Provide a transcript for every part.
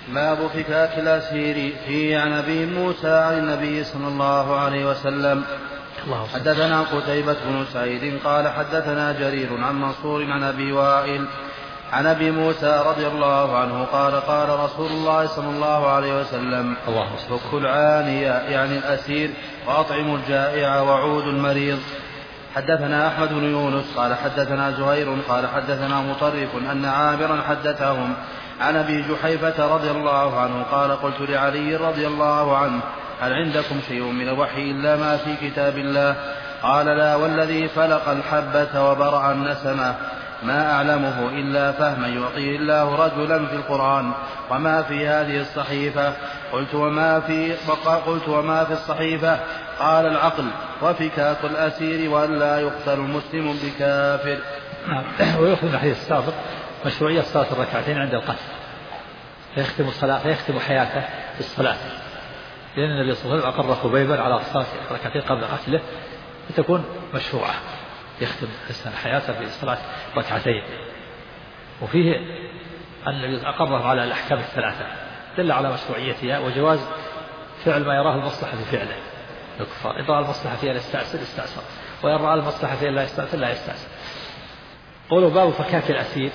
باب فكاك الأسير فيه. عن أبي موسى عن النبي صلى الله عليه وسلم. حدثنا قتيبة بن سعيد قال حدثنا جرير عن منصور عن أبي وائل عن أبي موسى رضي الله عنه قال قال رسول الله صلى الله عليه وسلم: فك العاني يعني الأسير وأطعم الجائع وعود المريض. حدثنا أحمد بن يونس قال حدثنا زهير قال حدثنا مطرف أن عامرا حدثهم عن أبي جحيفة رضي الله عنه قال قلت لعلي رضي الله عنه: هل عندكم شيء من الوحي إلا ما في كتاب الله؟ قال: لا والذي فلق الحبة وبرع النسمة ما أعلمه إلا فهما يعطيه الله رجلا في القرآن وما في هذه الصحيفة. قلت وما في الصحيفة؟ قال: العقل وفكاك الأسير وأن لا يقتل المسلم بكافر. ويأخذ من الحديث السابق مشروعية صلاة الركعتين عند القتل، فيختم حياته بالصلاة، لأن النبي صلى الله عليه وسلم أقر خبيبا على صلاة ركعتين قبل قتله فتكون مشروعة، يختم حياته بالصلاة ركعتين. وفيه أن النبي أقره على الأحكام الثلاثة، دل على مشروعيتها وجواز فعل ما يراه المصلحة في فعله الكفار. إن رأى المصلحة فيها استأثر، وإن رأى المصلحة فيها لا يستأثر. قولوا باب فكاك الأسير،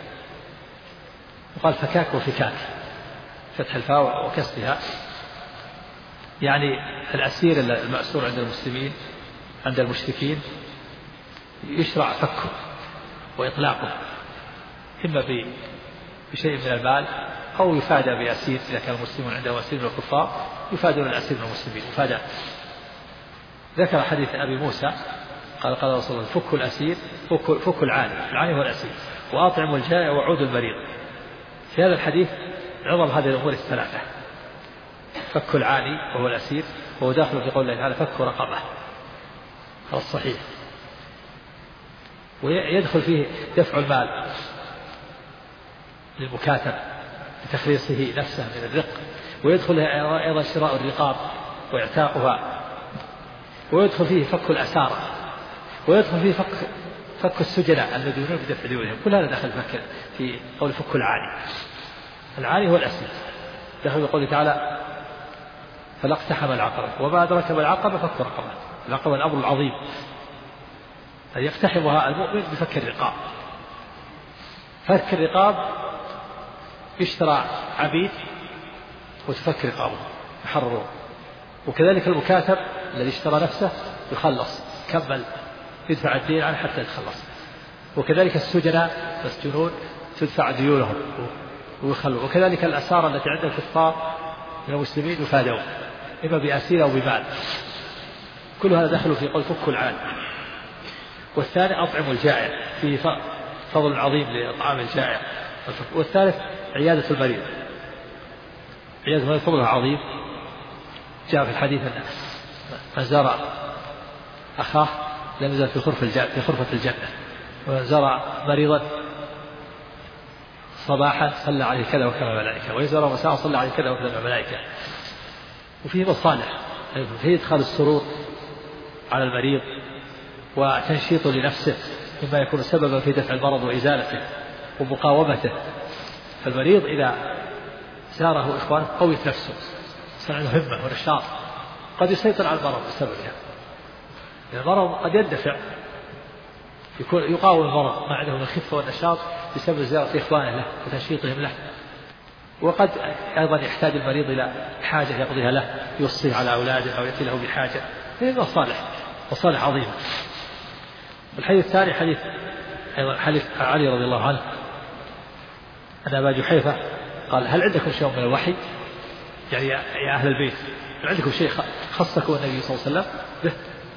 وقال فكاك وفكاك، فتح الفاء وكسرها، يعني الأسير المأسور عند المسلمين عند المشركين يشرع فكه وإطلاقه، إما بشيء من المال أو يفادى بأسير. إذا كان المسلمون عندهم أسير من الكفار يفادون الأسير من المسلمين مفاداة. ذكر حديث أبي موسى قال قال رسول الله: فك الأسير فك العاني هو الأسير، وأطعم الجائع وعود المريض. في هذا الحديث عظم هذه الأمور الثلاثة: فك العاني وهو الأسير، وهو داخل في قول الله تعالى: فك رقبة، هذا الصحيح. ويدخل فيه دفع المال للمكاتب لتخليصه نفسه من الرق، ويدخل أيضا شراء الرقاب وإعتاقها، ويدخل فيه فك الأسارة، ويدخل فيه فك السجناء المديونون بدفع ديونهم. كل هذا دخل في قول فك العاني هو الأسير، دخل بقوله تعالى: فلا اقتحم العقبة وما أدرك ما العقبة فك رقبة. العقبة الأمر العظيم أن يقتحمها المؤمن بفك الرقاب. فك الرقاب يشترى عبيد وتفك رقابه يحررون، وكذلك المكاتب الذي اشترى نفسه يخلص، كمل يدفع الدين عنه حتى يتخلص. وكذلك السجناء مسجونون تدفع ديونهم ويخلوا. وكذلك الأسارى التي عند الكفار من المسلمين يفادون إما بأسير أو بمال. كل هذا دخلوا في قول فك العاني. والثاني أطعم الجائع، فيه فضل عظيم لإطعام الجائع. والثالث عيادة المريض، عيادة المريض فضلها عظيم. جاء في الحديث أن من زار أخاه لم يزل في خرفة الجنة، ومن زار مريضا صباحا صلى عليه كذا وكذا الملائكة، وإن زار مساء صلى عليه كذا وكذا الملائكة. وفيه مصالح، فيه إدخال السرور على المريض وتنشيط لنفسه مما يكون سببا في دفع المرض وإزالته ومقاومته. فالمريض إذا زاره إخوانه قويت نفسه، صار عنده همة ونشاط، قد يسيطر على المرض بسببها. المرض قد يندفع، يقاوم المرض ما عنده من الخفة والنشاط بسبب زيارة إخوانه له وتنشيطهم له. وقد أيضا يحتاج المريض إلى حاجة يقضيها له، يوصيه على أولاده أو يأتي له بحاجة. هذه مصالح عظيمة. الحديث الثاني حديث علي رضي الله عنه أن أبا جحيفة قال: هل عندكم شيء من الوحي؟ يعني يا أهل البيت، هل عندكم شيء خصكم النبي صلى الله عليه وسلم به؟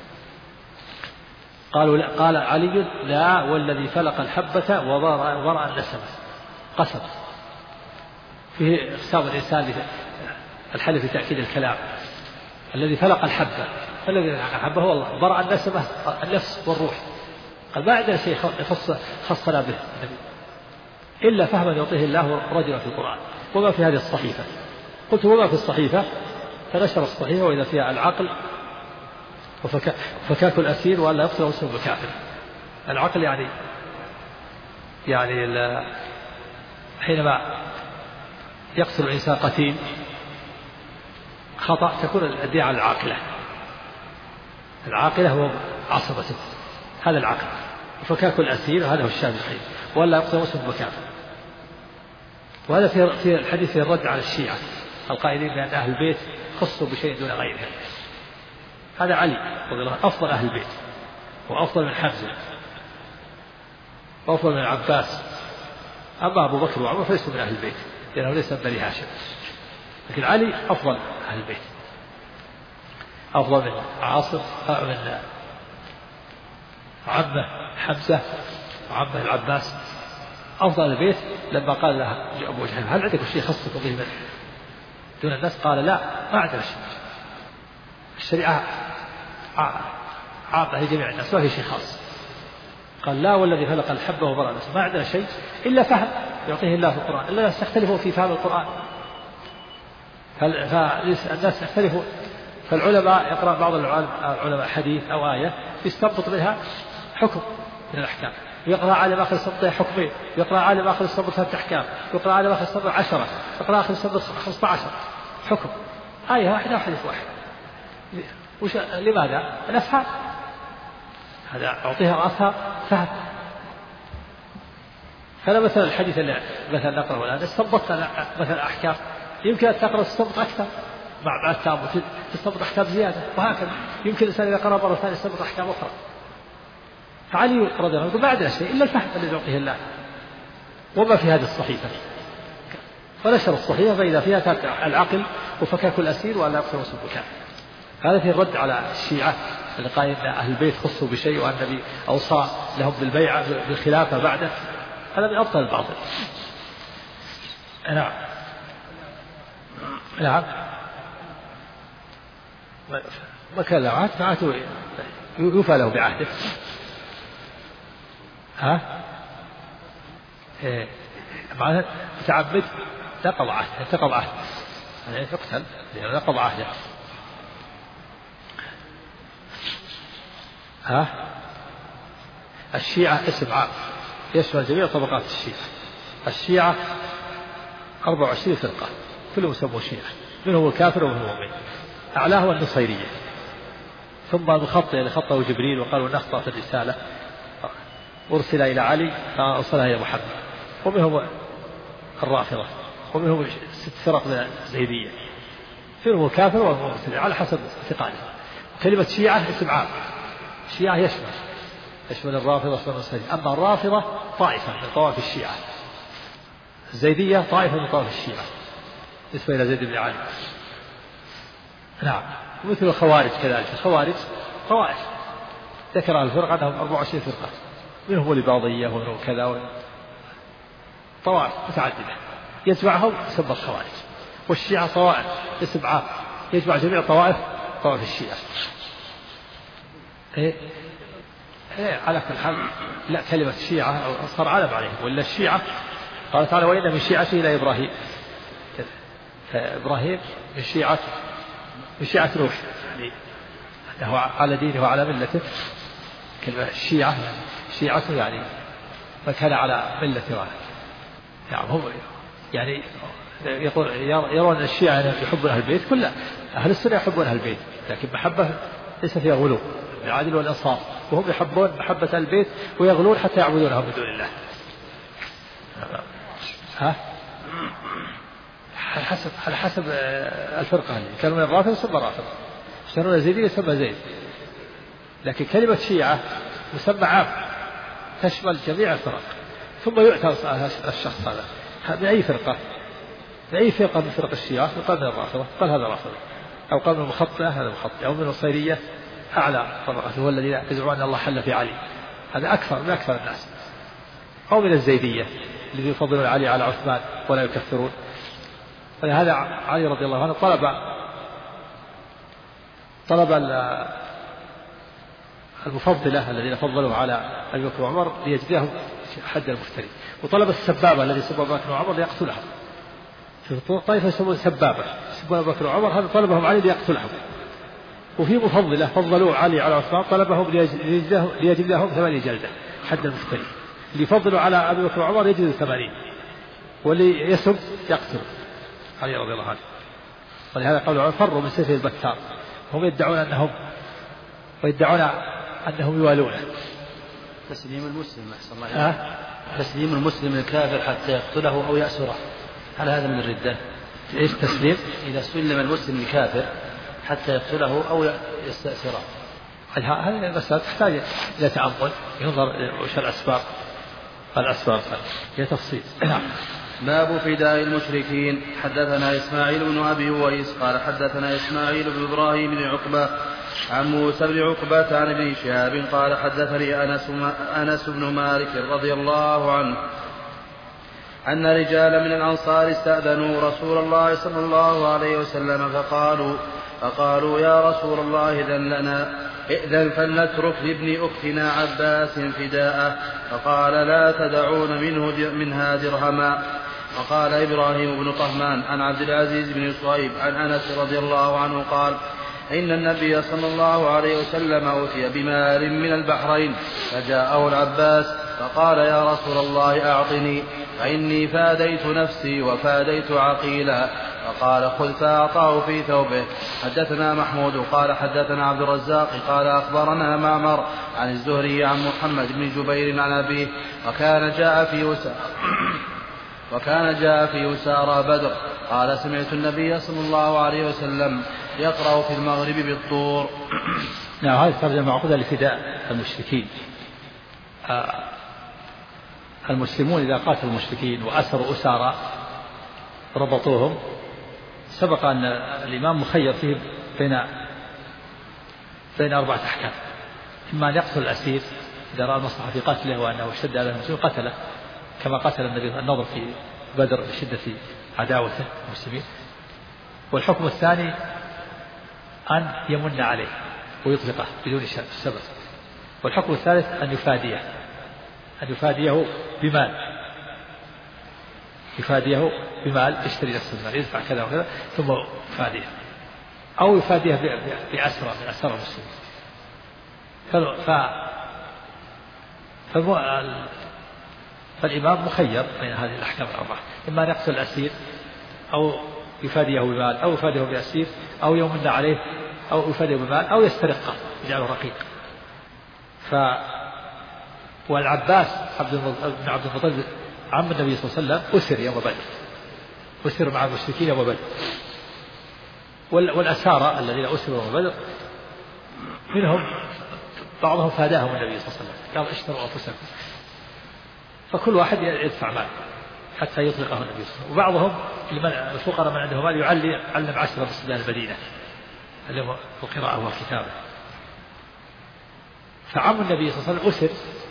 قالوا لا. قال علي: لا والذي فلق الحبة وبرأ النسمة. قسم فيه إقسام الإنسان الحلف بتأكيد الكلام. الذي فلق الحبة، الذي فلق الحبة هو الله، برأ النسمة النفس والروح. قال: ما عندنا شيء خصنا به إلا فهما يعطيه الله رجلا في القرآن وما في هذه الصحيفة. قلت: وما في الصحيفة؟ فنشر الصحيفة وإذا فيها العقل وفكاك الأسير وأن لا يقتل مسلم بكافر. العقل يعني حينما يقتل الإنسان قتيل خطأ تكون الدية على العاقلة. العاقلة هو عصبته، هذا العقل. وفكاك الأسير هذا هو الشاذ الحديث، ولا يقتل مسلم بكافر. وهذا في الحديث الرد على الشيعة القائلين بأن أهل البيت خصوا بشيء دون غيرهم. هذا علي رضي الله عنه أفضل أهل البيت، وأفضل من حمزة، وأفضل من العباس. أما أبو بكر وعمر فليسوا من أهل البيت لأنه ليس من بني هاشم، لكن علي أفضل أهل البيت، أفضل من عاصم، من عمه حمزة وعمه العباس، أفضل البيت. لما قال له أبو جهل هل عندك شيء خصك به دون الناس؟ قال لا، ما عندنا شيء، الشريعة عامة لجميع الناس، ما في شيء خاص. قال لا والذي خلق الحبة وبرأ الناس، ما عندنا شيء إلا فهم يعطيه الله في القرآن، إلا الناس تختلفوا في فهم القرآن. فالناس يختلفوا، فالعلماء يقرأ بعض العلماء حديث أو آية يستنبط منها حكم من الأحكام، يقرأ عالم آخر يستنبط حكمين، يقرأ عالم آخر يستنبط 3 أحكام، يقرأ عالم آخر يستنبط 10، يقرأ آخر يستنبط 15 حكم، آية واحدة وحديث واحد. لماذا؟ نفهم، هذا أعطيها رأسها فهم. فلا مثلا الحديث اللي مثلا نقرأه الآن استنبطت مثلا أحكام، يمكن أن تقرأ تستنبط أكثر مع التأمل تستنبط أحكام زيادة، وهكذا يمكن الإنسان إذا قرأ مرة ثانية يستنبط أحكام أخرى. فعلي رضي الله عنه ما عندنا شيء إلا الفهم الذي يعطيه الله، وما في هذه الصحيفة. فنشر الصحيفة فإذا فيها العقل وفكاك الأسير وأن لا يقتل مسلم بكافر. هذا في الرد على الشيعة اللي قال إن أهل البيت خصوا بشيء وأن النبي أوصى لهم بالبيعة بالخلافة بعده، هذا من أبطل الباطل. نعم نعم، ما كان له عهد معناته يوفى له بعهده. معناته متعمد نقض عهده، يعني يقتل لأنه نقض عهده. الشيعة اسم عام يشمل جميع طبقات الشيعة 24 فرقة كلهم يسموا شيعة، منهم الكافر ومنهم المؤمن، أعلاهم النصيرية، ثم المخطئ اللي خطأه جبريل وقالوا نخطأ في الرسالة أرسل إلى علي فأرسلها إلى محمد، ومنهم الرافضة، ومنهم 6 فرق من الزيدية، منهم الكافر والمرسل على حسب اعتقاده. كلمة شيعة اسم عام، الشيعة يشمل الرافضة والنصيرية. أما الرافضة طائفة من طوائف الشيعة، الزيدية طائفة من طوائف الشيعة بالنسبة إلى زيد بن علي. نعم، ومثل الخوارج كذلك، الخوارج طوائف ذكر الفرقة أنهم 24 فرقة، منهم الإباضية ومنهم كذا، طوائف متعددة يجمعهم يسمى الخوارج. والشيعة طوائف اسم عام يجمع جميع طوائف الشيعة. على كل حال لا، كلمة الشيعة صار علم عليهم، ولا الشيعة قال تعالى وإن من شيعته إلى إبراهيم، فإبراهيم من شيعة نوح، يعني أنه على دينه وعلى ملته. كلمة الشيعة شيعته يعني فكان على ملته واحد. يعني هم يعني يرون الشيعة يحبون أهل البيت، كل أهل السنة يحبون أهل البيت، لكن محبة ليس فيها غلو، العادل والإنصاف، وهم يحبون محبة البيت ويغلون حتى يعبدونهم من دون الله. على حسب الفرقة، كانوا من الرافضة يسمى رافض، كانوا زيدي يسمى زيد. لكن كلمة شيعة مسمى عام تشمل جميع الفرق، ثم يؤتى الشخص هذا بأي فرقة من فرق الشيعة يقال من الرافضة، قال هذا رافض، أو قال من المخطئة هذا مخطئ، أو من النصيرية أعلى طبقة هو الذي يزعمون أن الله حل في علي، هذا أكثر الناس، أو من الزيدية الذي يفضلون علي على عثمان ولا يكفرون. فلهذا علي رضي الله عنه طلب المفضلة الذين فضلوا على أبي بكر وعمر ليجزيهم حد المفتري، وطلب السبابة الذي سبب أبي بكر وعمر ليقتلهم. في طائفة يسمون سبابة يسبون أبي بكر وعمر، هذا طلبهم علي ليقتلهم. وفي مفضلة فضلوا علي على عثمان طلبهم ليجلدهم 8 جلدة حد المفتري. اللي يفضلوا على أبي بكر وعمر يجلد 80، واللي يسب يقتل. علي رضي الله عنه. ولهذا قالوا فروا من سيف البتار، هم يدعون أنهم يوالونه. تسليم المسلم أحسن الله تسليم المسلم الكافر حتى يقتله أو يأسره، هل هذا من الردة؟ إيش تسليم؟ إذا سلم المسلم الكافر حتى يقتله أو يستأسره، هذه المسألة تحتاج إلى تأمل، ينظر وش الأسباب هي تفصيل. باب فداء المشركين. حدثنا إسماعيل بن أبي أويس قال حدثنا إسماعيل بن إبراهيم بن عقبة عن موسى بن عقبة عن ابن شهاب قال حدثني أنس بن مالك رضي الله عنه أن رجالا من الأنصار استأذنوا رسول الله صلى الله عليه وسلم فقالوا يا رسول الله إذن فلنترك لابن أختنا عباس فداءه. فقال لا تدعون منها درهما. وقال إبراهيم بن طهمان عن عبد العزيز بن صهيب عن أنس رضي الله عنه قال إن النبي صلى الله عليه وسلم أوتي بمال من البحرين فجاءه العباس فقال يا رسول الله أعطني فإني فاديت نفسي وفاديت عقيلا. فقال خذ فأعطاه في ثوبه. حدثنا محمود قال حدثنا عبد الرزاق قال أخبرنا معمر عن الزهري عن محمد بن جبير عن أبيه وكان جاء في يسارى بدر قال سمعت النبي صلى الله عليه وسلم يقرأ في المغرب بالطور. نعم، هذه ترجمة معقودة لفداء المشركين. المسلمون إذا قاتلوا المشركين وأسروا أسارى ربطوهم، سبق أن الإمام مخير فيه بين 4 أحكام: إما أن يقتل الأسير إذا رأى المصلحة في قتله وأنه اشتد على المسلمين قتله، كما قتل النبي النضر في بدر بشدة عداوته المسلمين. والحكم الثاني أن يمن عليه ويطلقه بدون سبب. والحكم الثالث أن يفاديه بمال يشتري نفس المال، يدفع كذا وكذا ثم يفاديه، أو يفاديه بأسرى من أسرى المسلمين. فالإمام مخير بين هذه الأحكام الأربعة: إما أن يقتل الأسير، أو يفاديه بمال، أو يفاديه بأسير، أو يمن عليه، أو يفاديه بمال، أو يسترقه يجعله رقيق. والعباس بن عبد المطلب عم النبي صلى الله عليه وسلم أسر يوم بدر، أسر مع المشركين يوم بدر. والأسارى الذين أسروا يوم بدر منهم بعضهم فاداهم النبي صلى الله عليه وسلم، قال اشتروا أنفسكم، فكل واحد يدفع مال حتى يطلقه النبي صلى الله عليه وسلم. وبعضهم الفقراء من عندهم مال يعلم 10 بصبيان المدينة اللي هو القراءة والكتابة. فعم النبي صلى الله عليه وسلم أسر،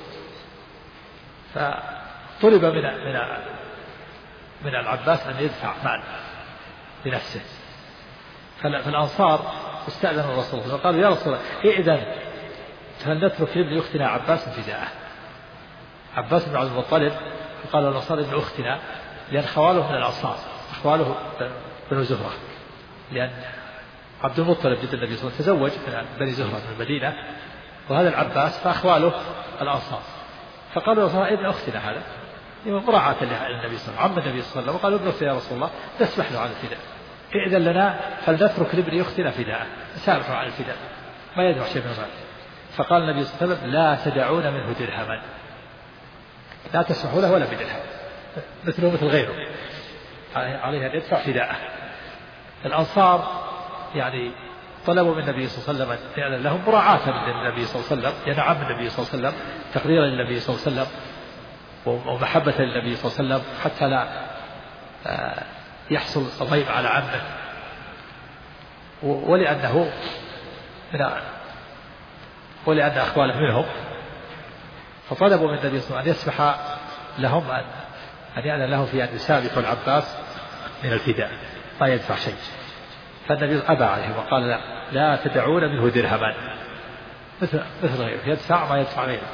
فطلب من العباس أن يدفع مال بنفسه. فالأنصار استأذنوا الرسول صلى الله عليه وسلم وقالوا يا رسول الله إذن فلنترك لابن أختنا عباس فداءه. عباس بن عبد المطلب قال الأنصار ابن أختنا، لأن خواله من الأنصار، أخواله بنو زهرة، لأن عبد المطلب جد النبي صلى الله عليه وسلم تزوج من بني زهرة من المدينة، وهذا العباس فأخواله الأنصار. فقالوا الأنصار ابن أختنا هذا، مراعاة للنبي صلى الله عليه وسلم، عم النبي صلى الله عليه وسلم، وقالوا ابن أختنا يا رسول الله نسمح له على الفداء، إذن لنا فلنترك لابن أختنا فداء، نسامحه على الفداء ما يدفع شيء من المال. فقال النبي صلى الله عليه وسلم لا تدعون منه درهما، لا تسمحوا له ولا بدرهم، مثله مثل غيره، عليه أن يدفع فداءه. الأنصار يعني طلبوا من النبي صلى الله عليه وسلم أن يأذن لهم مراعاة للنبي صلى الله عليه وسلم، ينعم النبي صلى الله عليه وسلم، تقديرا للنبي صلى الله عليه وسلم ومحبة للنبي صلى الله عليه وسلم، حتى لا يحصل الضيم على عمه، ولأن أخواله منهم. فطلبوا من النبي صلى الله عليه وسلم أن يسمح لهم أن يأذن لهم في أن يسابقوا العباس من الفداء ما يدفع شيء. فالنبي أبى عليه وقال لا تدعون منه درهما، مثل غيره يدفع ما يدفع غيره.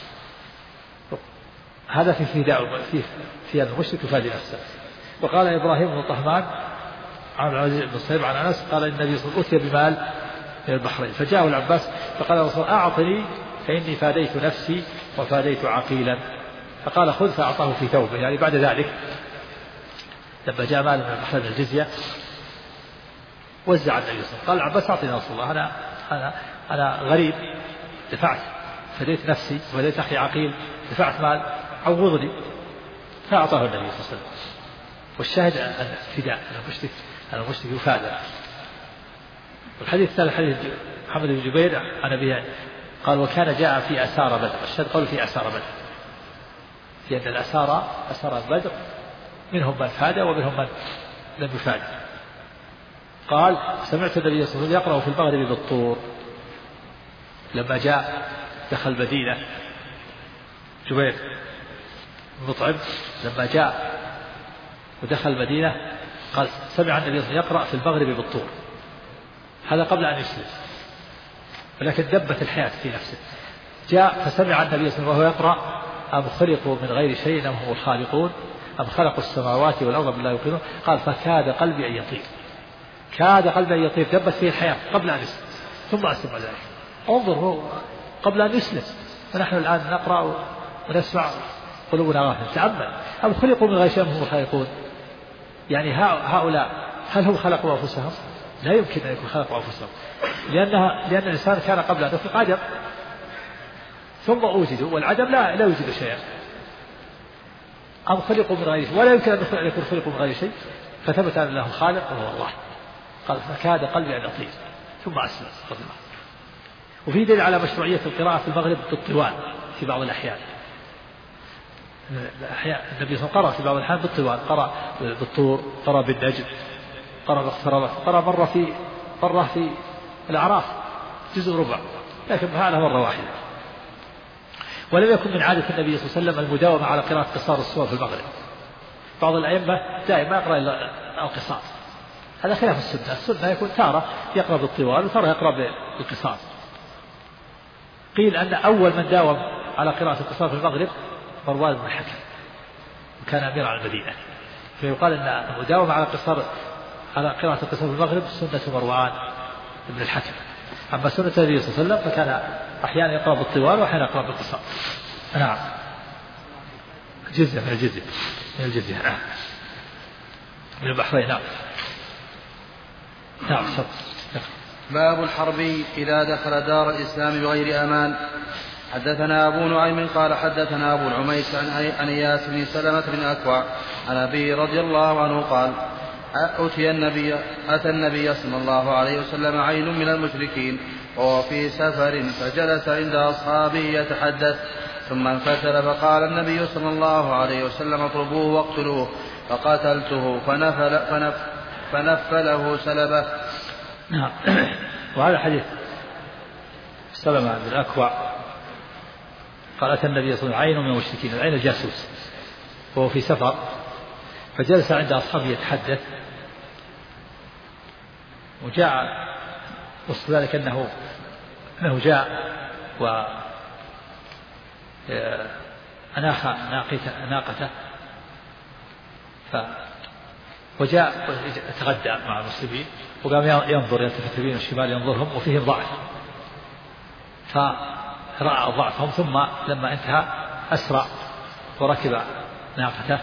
هذا في فداء في المشرك يفادي نفسه. وقال إبراهيم بن طهمان عن العزيز بن صهيب عن أنس قال النبي صلى الله عليه وسلم أتي بمال من البحرين فجاءه العباس فقال الرسول أعطني فإني فاديت نفسي وفاديت عقيلا. فقال خذ، فأعطاه في ثوبه، يعني بعد ذلك لما جاء مال من البحرين الجزية وزع النبي صلى الله عليه وسلم، قال العباس أعطني رسول الله، أنا غريب، دفعت، فديت نفسي وفديت أخي عقيل، دفعت مال، عوضني، فأعطاه النبي صلى الله عليه وسلم. والشاهد الفداء، المشرك يفادى. والحديث الثالث حديث محمد بن جبير عن أبيه قال وكان جاء في أسار بدر، الشاهد قول في أسار بدر، في أن أسار بدر منهم من فاد ومنهم من لم يفاد. قال سمعت النبي صلى الله عليه وسلم يقرأ في المغرب بالطور، لما جاء دخل المدينة جبير بن مطعم، لما جاء ودخل المدينة قال سمع النبي صلى الله عليه وسلم يقرأ في المغرب بالطور، هذا قبل أن يسلم، ولكن دبت الحياة في نفسه. جاء فسمع النبي صلى الله عليه وسلم وهو يقرأ أم خلقوا من غير شيء أم هم الخالقون أم خلقوا السماوات والأرض بالله يوقنون، قال فكاد قلبي أن يطير، كاد قلبي أن يطير، دبت فيه الحياة قبل أن يسلم، ثم أسلم ذلك. انظر قبل أن يسلم، ونحن الآن نقرأ ونسمع قلوبنا غافلة. تأمل، أم خلقوا من غير شيء أم هم الخالقون، يعني هؤلاء هل هم خلقوا أنفسهم؟ لا يمكن أن يكون خلقوا أنفسهم، لأن الإنسان كان قبل أن يخلق عدم ثم أوجدوا، والعدم لا يوجد شيئا. أم خلقوا من غير شيء، ولا يمكن أن يكون خلقوا من غير شيء، فثبت أن له خالق وهو الله. قال فكاد قلبي أن يطير، ثم أسلم رضي الله. وفي دليل على مشروعية القراءة في المغرب بالطوال في بعض الأحيان. النبي صلى الله عليه وسلم قرأ في بعض الأحيان بالطوال، قرأ بالطور، قرأ بالنجم، قرأ باقتربت، قرأ مرة في الأعراف جزء ربع، لكن هذا مرة واحدة. ولم يكن من عادة النبي صلى الله عليه وسلم المداومة على قراءة قصار السور في المغرب، بعض الأئمة دائما يقرأ القصار، هذا خلاف السنة. السنة يكون تارة يقرأ بالطوال وتارة يقرأ بالقصار. قيل أن أول من داوم على قراءة القصار في المغرب مروان بن الحكم، وكان أمير على المدينة، فيقال أن المداومة على قراءة القصار في المغرب سنة مروان بن الحكم. أما سنة النبي صلى الله عليه وسلم فكان أحيانا يقرأ بالطوال وأحيانا يقرأ بالقصار. نعم، جزء من الجزية نعم، من البحرين. نعم. باب الحرب إذا دخل دار الإسلام بغير أمان. حدثنا أبو نعيم قال حدثنا أبو العميس عن إياس بن سلمة بن أكوع عن أبي رضي الله عنه قال أتى النبي صلى الله عليه وسلم عين من المشركين وهو في سفر، فجلس عند أصحابه يتحدث، ثم انفتل، فقال النبي صلى الله عليه وسلم اطلبوه واقتلوه، فقتلته فنفله سلبه. نعم. وهذا حديث سلمة بن الأكوع قال أتى النبي صلى الله عليه وسلم عين من المشركين، العين الجاسوس، وهو في سفر، فجلس عند أصحابه يتحدث، وجاء وصف ذلك أنه جاء وأناخ ناقته، وجاء يتغدى مع المسلمين، وقام ينظر يلتفت يمين والشمال ينظرهم وفيهم ضعف، فرأى ضعفهم، ثم لما انتهى أسرع وركب ناقته.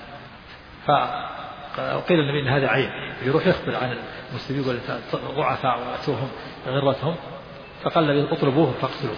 فقيل النبي إن هذا عين، يروح يخبر عن المسلمين يقول ضعفاء وأتوهم غرتهم، فقال النبي اطلبوه فاقتلوه.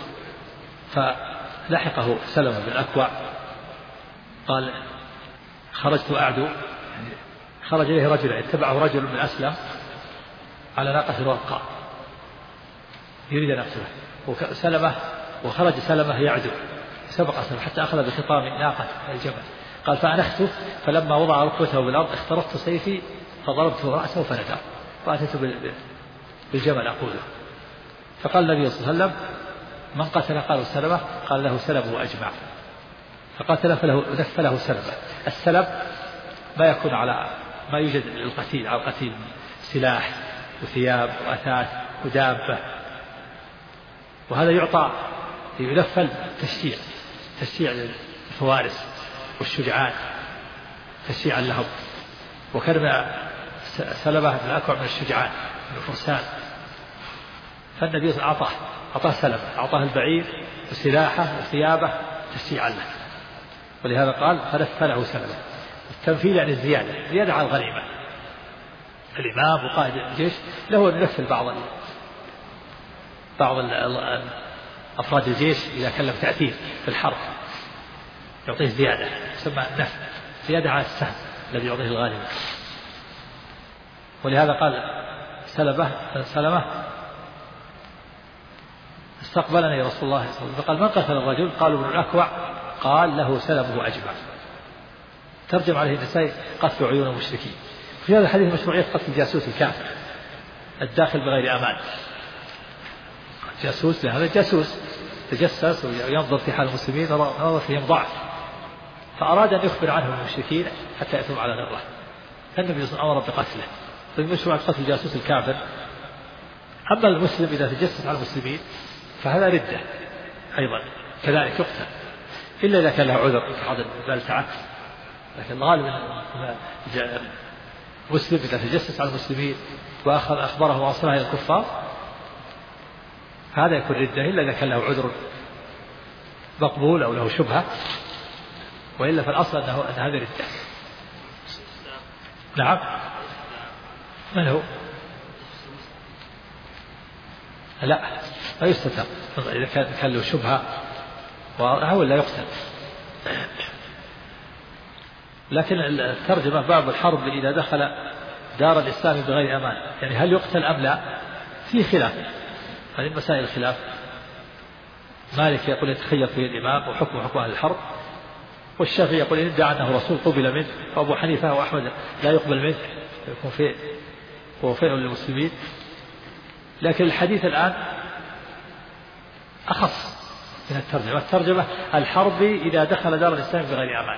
فلحقه سلمة بن الأكوع قال خرجت أعدو، خرج إليه رجل، اتبعه رجل من أسلم على ناقة رقاء يريد نفسه، وخرج سلمة يعدو، سبق سلمة حتى أخذ بخطام ناقة الجبل، قال فأنخته، فلما وضع ركبته بالأرض اخترقت سيفي فضربته رأسه فنجا، وأتيت بالجبل أقوله. فقال النبي صلى الله عليه وسلم من قتل؟ قالوا سلمة، قال له سلبه أجمع، فقاتل فله سلبه. السلب ما يكون على ما يوجد للقتيل، على القتيل سلاح وثياب وأثاث ودابة، وهذا يعطى يلفل تشجيع للفوارس والشجعان، تشجيعا لهم. وكان سلبة بن الأكوع من الشجعان من الفرسان، فالنبي أعطاه سلبة، أعطاه البعير وسلاحه وثيابه تشجيعا له، ولهذا قال فنفله سلبة. تنفيذ عن الزيادة، زيادة على الغنيمة. الإمام وقائد الجيش له أن ينفذ بعض أفراد الجيش إذا كان له تأثير في الحرب يعطيه زيادة، يسمى النفل، زيادة على السهم الذي يعطيه الغالب. ولهذا قال سلمة استقبلني رسول الله صلى الله عليه وسلم فقال من قتل الرجل؟ قالوا ابن الأكوع، قال له سلبه أجمع. ترجم عليه النسائي قتل عيون المشركين. في هذا الحديث مشروعية قتل الجاسوس الكافر الداخل بغير أمان. جاسوس لهذا الجاسوس تجسس وينظر في حال المسلمين نظر فيهم ضعف، فأراد أن يخبر عنهم المشركين حتى يأتوا على غره، فالنبي صلى الله عليه وسلم أمر بقتله. فمشروع قتل الجاسوس الكافر. أما المسلم إذا تجسس على المسلمين فهذا ردة أيضا كذلك يقتل، إلا إذا كان له عذر كحضر البلتعة. لكن الغالب أن مسلم إذا تجسس على المسلمين وأخذ أخباره وأصلها إلى الكفار هذا يكون ردة، إلا إذا كان له عذر مقبول أو له شبهة، وإلا فالأصل أن هذا ردة. نعم. من هو؟ لا يستتر إذا كان له شبهة وهو لا يقتل. لكن الترجمة باب الحرب إذا دخل دار الإسلام بغير أمان، يعني هل يقتل أم لا؟ في خلاف، هذه مسائل الخلاف. مالك يقول يتخير فيه الإمام وحكم حكم أهل الحرب، والشافعي يقول إن ادعى أنه رسول قبل منه، وأبو حنيفة وأحمد لا يقبل منه، يكون هو فئة للمسلمين. لكن الحديث الآن أخص من الترجمة الحرب إذا دخل دار الإسلام بغير أمان،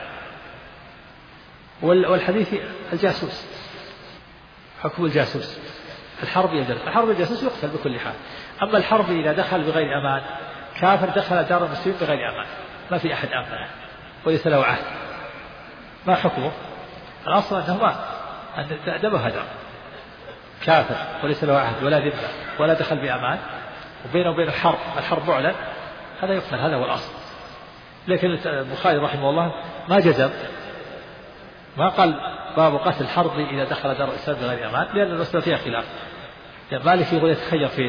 والحديث الجاسوس حكم الجاسوس. الحرب الجاسوس يقتل بكل حال. أما الحرب إذا دخل بغير أمان، كافر دخل دار المسلمين بغير أمان ما في أحد آمنه وليس له عهد، ما حكمه؟ الأصل أنه أن دمه هدر، كافر وليس له عهد ولا ذمة ولا دخل بأمان وبينه وبين الحرب معلن، هذا يقتل، هذا هو الأصل. لكن البخاري رحمه الله ما جزم، ما قال باب قتل الحرب إذا دخل دار الإسلام بغير أمان، لأن المسألة فيها خلاف. يعني مالك يقول يتخير فيه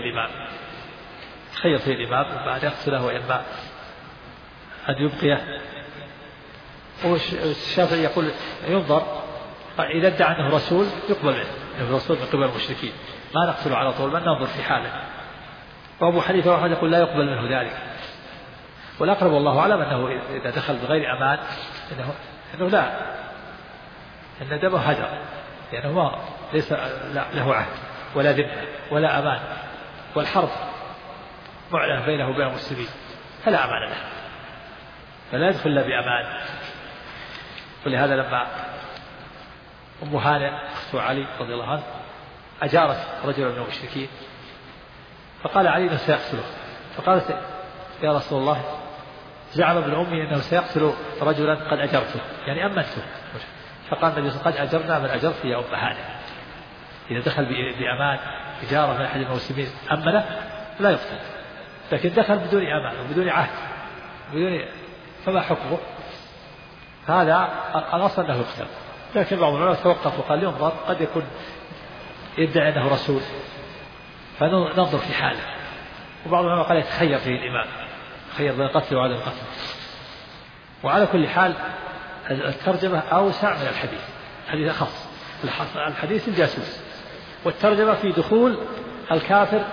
الإمام بعد يقتله وإما أن يبقيه، والشافعي يقول ينظر إذا ادعى أنه رسول يقبل منه، أنه رسول من قبل المشركين ما نقتله على طول، ما ننظر في حاله. وأبو حنيفة وأحمد يقول لا يقبل منه ذلك. والأقرب والله أعلم أنه إذا دخل بغير أمان أنه لا، أن دمه هدر، لأنه ما ليس له عهد ولا ذمة ولا أمان، والحرب معلنة بينه وبين المسلمين فلا أمان له، فلا يدخل إلا بأمان. ولهذا لما أم هانئ أخت علي رضي الله عنه أجارت رجلا من المشركين، فقال علي أنه سيقتله، فقالت يا رسول الله زعم ابن أمي أنه سيقتل رجلا قد أجرته، يعني أمنته. فقال النبي صلى الله عليه وسلم قد أجرنا من أجرت يا أم هانئ. إذا دخل بأمان إجارة من أحد المسلمين أمنه لا يقتل، لكن دخل بدون أمان وبدون عهد فما حكمه؟ هذا الأصل أنه يقتل. لكن بعض العلماء توقف وقال ينظر، قد يكون يدعي أنه رسول فننظر في حاله. وبعض العلماء قال يتخير فيه الإمام، خير بين القتل وعدم القتل. وعلى كل حال الترجمة أوسع من الحديث أخص. الحديث الجاسوس، والترجمة في دخول الكافر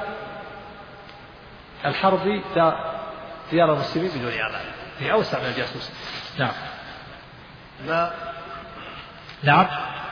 الحرب ديار المسلمين بدون أمان، هي أوسع من الجاسوس. نعم. نعم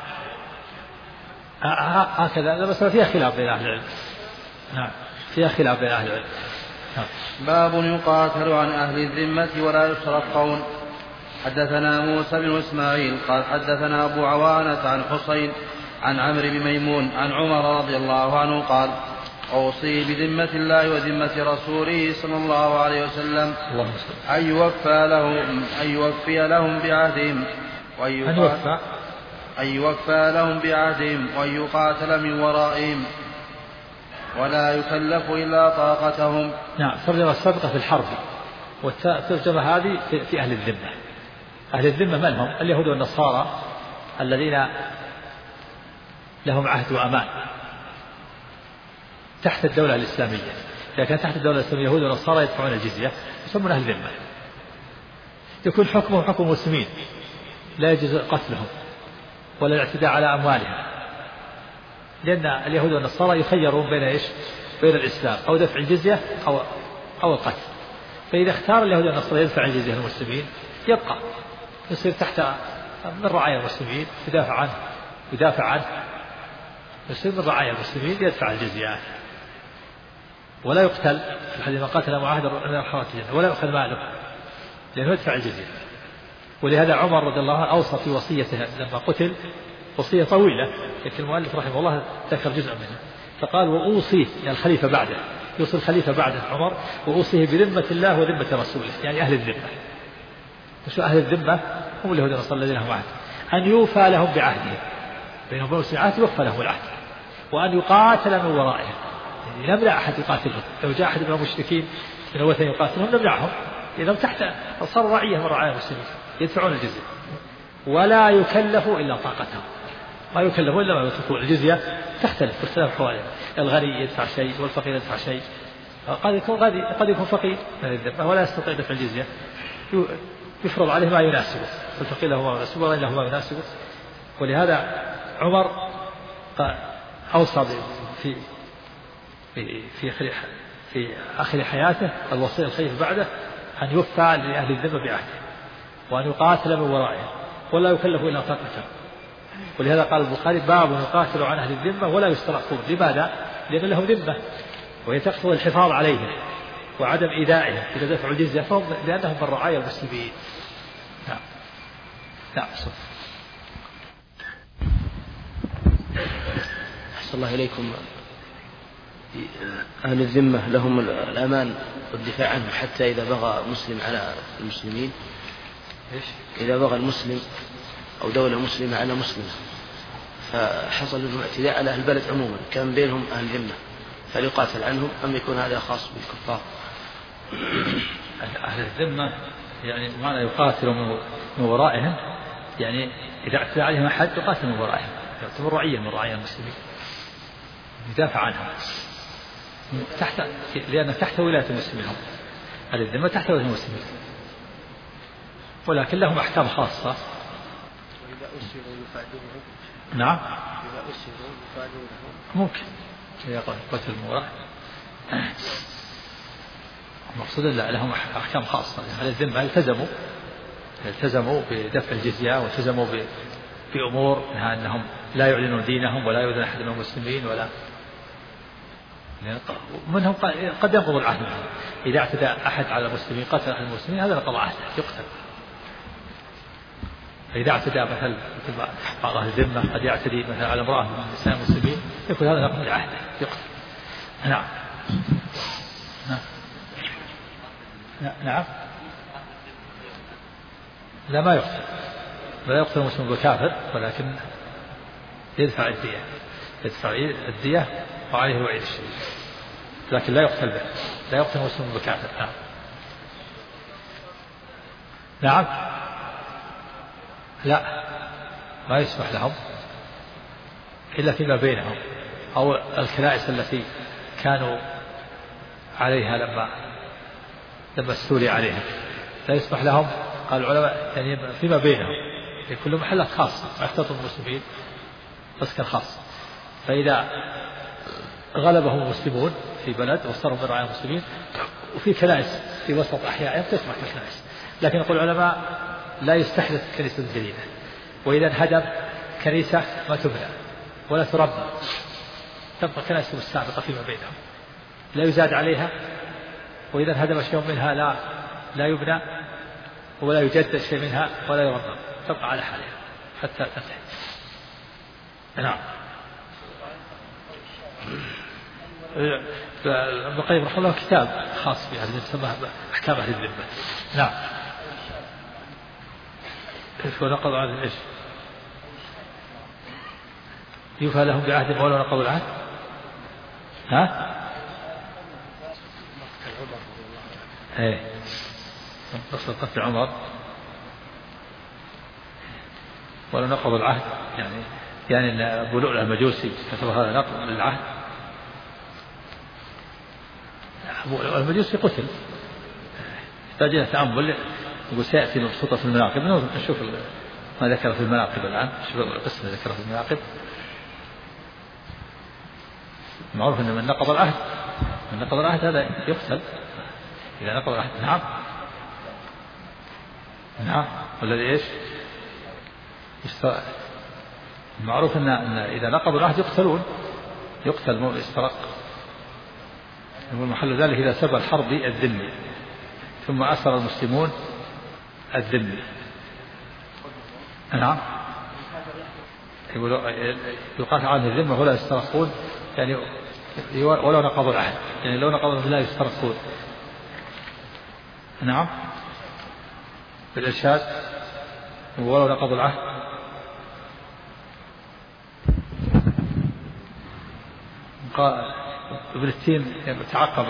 هكذا المسألة فيها خلاف بين أهل العلم. نعم فيها خلاف بين أهل العلم. باب يقاتل عن أهل الذمة ولا يشرقون. حدثنا موسى بن إسماعيل قال حدثنا أبو عوانة عن حسين عن عمرو بن ميمون عن عمر رضي الله عنه قال أوصي بذمة الله وذمة رسوله صلى الله عليه وسلم أن يوفي لهم بعهدهم وأن يقاتل من ورائهم ولا يكلف إلا طاقتهم. نعم. ترجمة السابقة في الحرب، والترجمة هذه في أهل الذمة. أهل الذمة من هم؟ اليهود والنصارى الذين لهم عهد وأمان تحت الدولة الإسلامية. إذا كان تحت الدولة الإسلامية يهود ونصارى يدفعون الجزية يسمون أهل الذمة، يكون حكمهم حكم المسلمين، لا يجوز قتلهم ولا الاعتداء على أموالهم، لأن اليهود والنصارى يخيرون بين إيش؟ بين الإسلام أو دفع الجزية أو القتل. فإذا اختار اليهود والنصارى يدفع الجزية للمسلمين يبقى يصير تحت من رعايا المسلمين، يدافع عنه يصير من رعايا المسلمين يدفع الجزية ولا يقتل. في الحديث من قتل معاهدا من حرمة الجنة ولا يؤخذ ماله لأنه يدفع الجزية. ولهذا عمر رضي الله عنه أوصى في وصيته لما قتل وصية طويلة، لكن المؤلف رحمه الله ذكر جزء منها، فقال وأوصيه يعني الخليفة بعده، يوصي الخليفة بعده عمر وأوصيه بذمة الله وذمة رسوله، يعني أهل الذمة. وشو أهل الذمة؟ هم اليهود والنصارى الذين لهم عهد، أن يوفى لهم بعهدهم، بينهم وبين المسلمين عهد يوفى لهم العهد، وأن يقاتل من ورائهم، يعني نمنع أحد يقاتلهم. لو جاء أحد من المشركين من الوثن يقاتلهم نمنعهم، لأنهم تحت صاروا رعية من رعايا المسلمين يدفعون الجزية، ولا يكلف إلا طاقته، ما يكلف إلا ما يطلقون. الجزية تختلف باختلاف حوالهم، الغني يدفع شيء والفقير يدفع شيء، قد يكون فقير من الذمة ولا يستطيع دفع الجزية، يفرض عليه ما يناسبه، الفقير له ما يناسبه والغني له ما يناسبه. ولهذا عمر أوصى في آخر حياته الوصية الخليفة بعده أن يوفى لأهل الذمة بعهده وأن يقاتل من ورائهم ولا يكلف إلا طاقته. ولهذا قال البخاري باب يقاتل عن أهل الذمة ولا يسترقون. لماذا؟ لأن لهم ذمة وهي تقتضي الحفاظ عليهم وعدم إيذائهم إذا دفعوا الجزية، فهم لأنهم من رعايا المسلمين. نعم. نعم. أحسن الله إليكم. أهل الذمة لهم الأمان والدفاع عنهم حتى إذا بغى مسلم على المسلمين، إذا بغى المسلم أو دولة مسلمة على مسلمة فحصل لهم اعتداء على أهل البلد عموما كان بينهم أهل ذمة، فليقاتل عنهم أم يكون هذا خاص بالكفار؟ أهل الذمة يعني معنى يقاتل من ورائهم، يعني إذا اعتدى عليهم أحد يقاتل من ورائهم، يعتبر رعية من رعايا المسلمين يدافع عنهم لأن تحت ولاية المسلمين. أهل الذمة تحت ولاية المسلمين ولكن لهم أحكام خاصة. وإذا أسروا يفادونهم. نعم. إذا أسروا يفادونهم ممكن قتل المورع. المقصود لهم أحكام خاصة. أهل الذمة التزموا بدفع الجزية والتزموا بأمور منها أنهم لا يعلنون دينهم ولا يؤذون أحد من المسلمين ولا منهم قد ينقض العهد معهم. إذا اعتدى أحد على المسلمين قتل أحد المسلمين هذا نقض عهده يقتل. فإذا اعتدى مثل بعض أهل الذمة قد يعتدي مثلا على امرأة من نساء المسلمين يكون هذا نقض عهده يقتل. نعم. نعم. لا ما يقتل ولا يقتل المسلم بكافر، ولكن يدفع الدية وعليه الوعيد الشديد، لكن لا يقتل به، لا يقتل المسلم بكافر. نعم. نعم. لا ما يسمح لهم إلا فيما بينهم أو الكنائس التي كانوا عليها لما استولي عليها لا يسمح لهم. قال العلماء يعني فيما بينهم كل محلات خاصة يحتاط المسلمين مسكن خاص، فإذا غلبهم المسلمون في بلد وصاروا من رعايا المسلمين وفي كنائس في وسط أحيائهم تسمح الكنائس، لكن يقول العلماء لا يستحدث كنيسة جديدة، وإذا انهدم كنيسة ما تبنى ولا تربى، تبقى كنائس السابقة فيما بينهم لا يزاد عليها، وإذا انهدم شيء منها لا يبنى ولا يجدد شيء منها ولا يربى، تبقى على حالها حتى تنتهي. نعم. ابن القيم رحمه الله كتاب خاص بهذا يسمى أحكام أهل الذمة. نعم. إيش ونقض عهد إيش؟ يوفى لهم بعهد ولو نقضوا العهد. ها؟ إيه. نص قتل عمر. ولا نقض العهد يعني أن أبو لؤلؤ المجوسي كتب هذا نقض للعهد. أبو لؤلؤ المجوسي قتل، يحتاج تأمل، يقول سيأتي مبسوطة في المناقب. نشوف ما ذكر في المناقب الآن، شوف القسم اللي ذكره في المناقب. معروف أن من نقض العهد هذا يقتل إذا نقض العهد. نعم والذي إيش معروف أن إذا نقضوا العهد يقتل مو استرق. يقول محل ذلك إذا سبى الحربي الذمي ثم أسر المسلمون الذمي. نعم يقول يقاتل عنه الذمة ولا يسترقون، يعني ولو نقضوا العهد، يعني لو نقضوا لا يسترقون. نعم بالإرشاد ولو نقضوا العهد. قال ابن التيم تعقب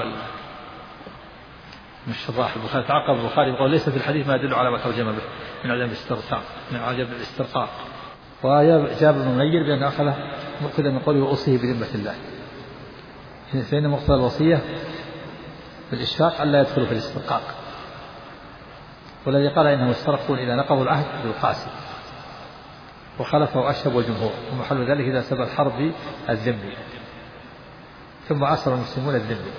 من الشراح البخاري، تعقب البخاري يقول ليس في الحديث ما يدل على ما ترجم به من عدم الاسترقاق. وجاب ابن منير بأن أخذ مقتدى من قوله وأوصيه بذمة الله، فإن مقتضى الوصية بالإشفاق ألا يدخلوا في الاسترقاق. والذي قال إنهم يسترقون إذا نقضوا العهد بالقاسم، وخلفه أشهب والجمهور، ومحل ذلك إذا سبى الحرب الذمي ثم أسر المسلمون الذمي.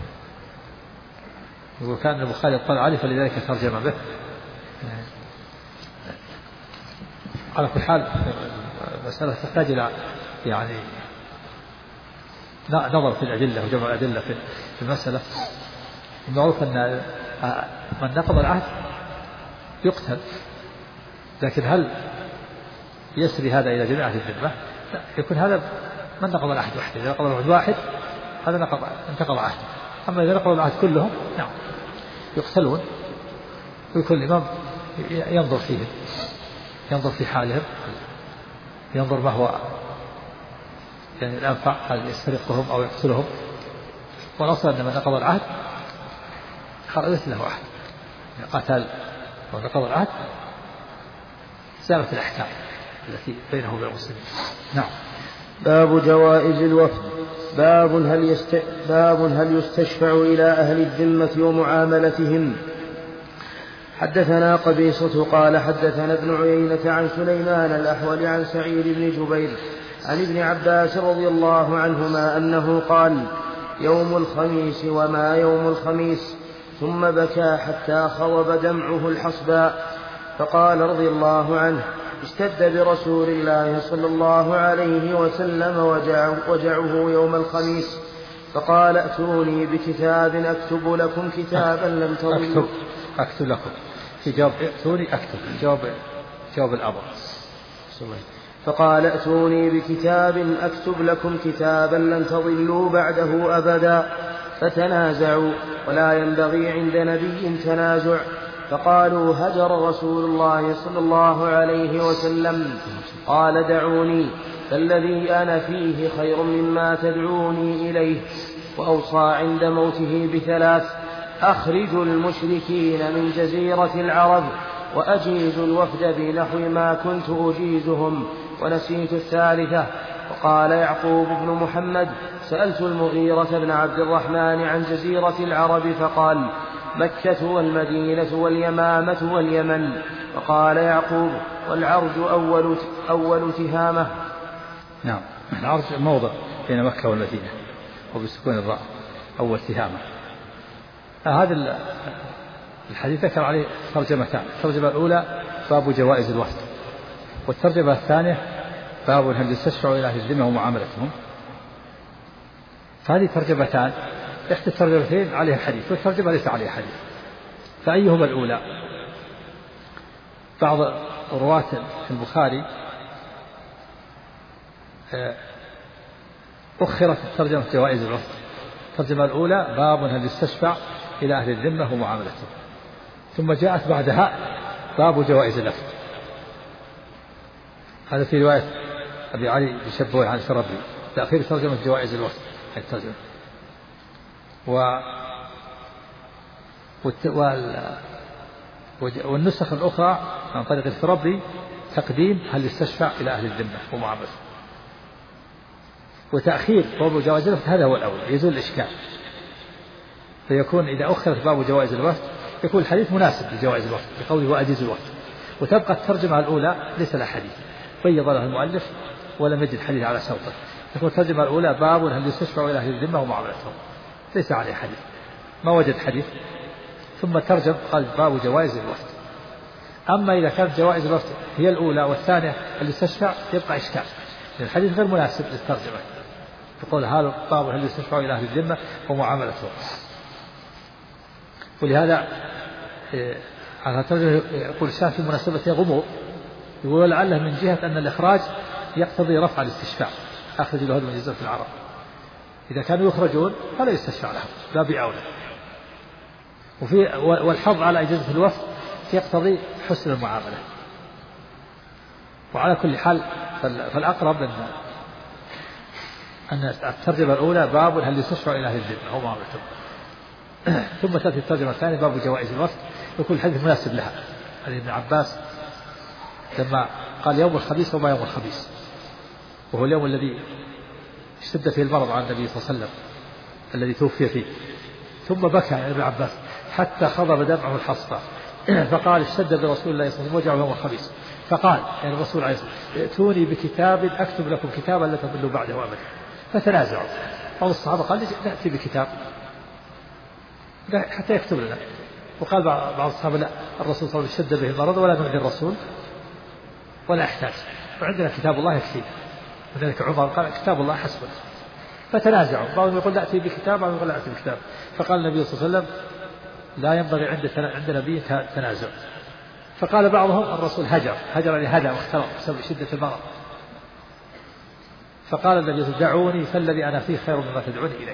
وكان البخاري اطلع عليه فلذلك ترجم به. على كل حال مسألة تحتاج إلى يعني نظر في الأدلة وجمع الأدلة في المسألة. المعروف أن من نقض العهد يقتل، لكن هل يسري هذا إلى جميع الذمة؟ لا، يكون هذا من نقض العهد وحده. إذا نقض العهد واحد هذا انتقض عهد. أما إذا نقض العهد كلهم نعم يقتلون، ويكون الإمام ينظر فيهم، ينظر في حالهم، ينظر ما هو يعني الأنفع، هل يسترقهم أو يقتلهم. والأصل أن من نقض العهد خرجت له عهد، قتل ونقض العهد زالت الأحكام التي بينه وبين المسلمين. نعم. باب جوائز الوفد. باب هل يستشفع إلى أهل الذمة ومعاملتهم. حدثنا قبيصة قال حدثنا ابن عيينة عن سليمان الأحول عن سعيد بن جبير عن ابن عباس رضي الله عنهما أنه قال يوم الخميس وما يوم الخميس، ثم بكى حتى خضب دمعه الحصباء، فقال رضي الله عنه اشتد برسول الله صلى الله عليه وسلم وجعه يوم الخميس، فقال ائتوني بكتاب أكتب لكم كتابا لم تضلوا. أكتب لكم في جواب ائتوني أكتب جواب الأمر. فقال ائتوني بكتاب أكتب لكم كتابا لن تضلوا بعده أبدا، فتنازعوا ولا ينبغي عند نبي تنازع، فقالوا هجر رسول الله صلى الله عليه وسلم. قال دعوني، فالذي أنا فيه خير مما تدعوني إليه. وأوصى عند موته بثلاث: أخرجوا المشركين من جزيرة العرب، وأجيزوا الوفد بنحو ما كنت أجيزهم. ونسيت الثالثة. وقال يعقوب بن محمد: سألت المغيرة بن عبد الرحمن عن جزيرة العرب فقال: مكة والمدينة واليمامة واليمن. وقال يعقوب: والعرج أول تهامة. نعم، العرج موضع بين مكة والمدينة، وبسكون الراء أول تهامة. هذا الحديث ذكر عليه ترجمتان. الترجمة الأولى باب جوائز الوفد، والترجمة الثانية باب هل يستشفع إلى أهل الذمة ومعاملتهم. فهذه ترجمتان، إحدى الترجمتين عليها حديث والترجمة ليس عليها حديث، فأيهما الأولى؟ بعض رواة البخاري أخرت الترجمة جوائز الوفد. الترجمة الأولى باب هل يستشفع إلى أهل الذمة ومعاملتهم، ثم جاءت بعدها باب جوائز الوفد. هذا في رواية أبي علي بشبه عن شربي، تأخير ترجمة جوائز الوفد الترجمة. والنسخ الأخرى عن طريق الفربري تقديم هل يستشفع إلى أهل الذمة ومعاملته، وتأخير باب جواز الوفد هذا هو الأول يزول الإشكال، فيكون إذا أخرت باب جواز الوفد يكون الحديث مناسب لجواز الوفد بقوله وأجيز الوفد، وتبقى الترجمة الأولى ليس لها حديث بيض له المؤلف ولم يجد حديث على شرطه، تكون الترجمة الأولى باب هل يستشفع إلى أهل الذمة ومعاملتهم ليس عليه حديث، ما وجد حديث، ثم ترجم قال باب جوائز الوفد. أما إذا كانت جوائز الوفد هي الأولى والثانية اللي يستشفع يبقى إشكال، الحديث غير مناسب للترجمة، تقول هذا باب هل يستشفع إلى أهل الذمة ومعاملتهم. ولهذا على ترجمة يقول الشافعي في مناسبة غموض، يقول لعله من جهة أن الإخراج يقتضي رفع الاستشفاع، أخرج له من جزيرة العرب، إذا كانوا يخرجون فلا يستشفع لهم لا بأولى. والحظ على إجازة الوفد يقتضي حسن المعاملة. وعلى كل حال فالأقرب أن الترجمة الأولى باب هل يستشفع إلى أهل الذمة أو معاملتهم، ثم تأتي الترجمة الثانية باب جوائز الوفد، وكل حديث مناسب لها. عن ابن عباس لما قال يوم الخميس وما يوم الخميس، وهو اليوم الذي اشتد فيه المرض على النبي صلى الله عليه وسلم الذي توفي فيه، ثم بكى ابن عباس حتى خضب دمعه الحصبة، فقال اشتد برسول الله صلى الله عليه وسلم وجعه يوم الخميس، فقال يعني الرسول عليه الصلاة والسلام ائتوني بكتاب أكتب لكم كتابا لا تضلوا بعده أبدا، فتنازعوا. بعض الصحابة قال نأتي بكتاب حتى يكتب لنا، وقال بعض الصحابة لا، الرسول صلى الله عليه وسلم اشتد به المرض ولا نؤذي الرسول ولا احتاج، وعندنا كتاب الله يكفي. وذلك عمر قال كتاب الله حسبنا، فتنازعوا، بعضهم يقول نأتي بكتاب، بعضهم يقول لا نأتي بكتاب، فقال النبي صلى الله عليه وسلم لا ينبغي عند نبي تنازع. فقال بعضهم الرسول هجر يعني هدى واختلط بسبب شدة المرض، فقال النبي دعوني فالذي أنا فيه خير مما تدعوني إليه.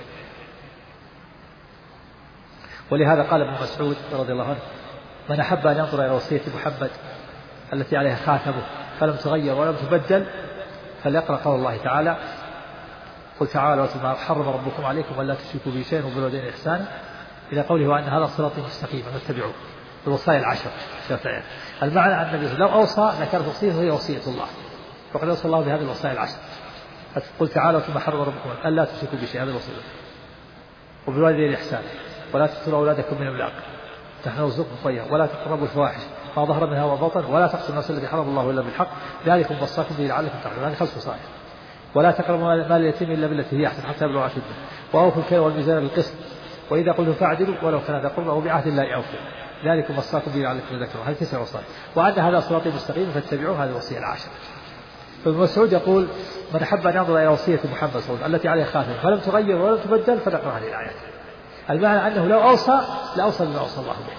ولهذا قال ابن مسعود رضي الله عنه من أحب أن ينظر إلى وصية محمد التي عليها خاتمه فلم تغير ولم تبدل فليقرأ قول الله تعالى قل تعالوا ما حرم ربكم عليكم ولا تشركوا به شيئا وبالوالدين إحسانا، إلى قوله وأن هذا صراطي مستقيما فاتبعوه، الوصايا العشر. المعنى أن النبي لو أوصى لكانت وصيته هي وصية الله، وقد أوصى الله بهذه الوصايا العشر، قل تعالوا ما حرم ربكم ألا تشركوا به شيئا، هذا الوصية، وبالوالدين إحسانا ولا تقتلوا أولادكم من إملاق نحن نرزقكم طيبا ولا تقربوا الفواحش ما ظهر منها وبطن ولا تقتلوا النفس التي حرم الله إلا بالحق ذلكم وصاكم به لعلكم تعقلون. هذه 5 وصايا. ولا تقربوا مال اليتيم إلا بالتي هي أحسن حتى يبلغ أشده وأوفوا الكيل والميزان بالقسط وإذا قلتم فاعدلوا ولو كان ذا قربى وبعهد الله أوفوا ذلكم وصاكم به لعلكم تذكرون. هذه 9 وصايا. وأن هذا صراطي مستقيم فاتبعوه، هذه الوصية العاشرة. فابن مسعود يقول من أحب أن ينظر إلى وصية محمد صلى الله عليه وسلم التي عليها خاتم فلم تغير ولم تبدل فنقرأ هذه الآيات. المعنى أنه لو أوصى لأوصى بما أوصى الله به.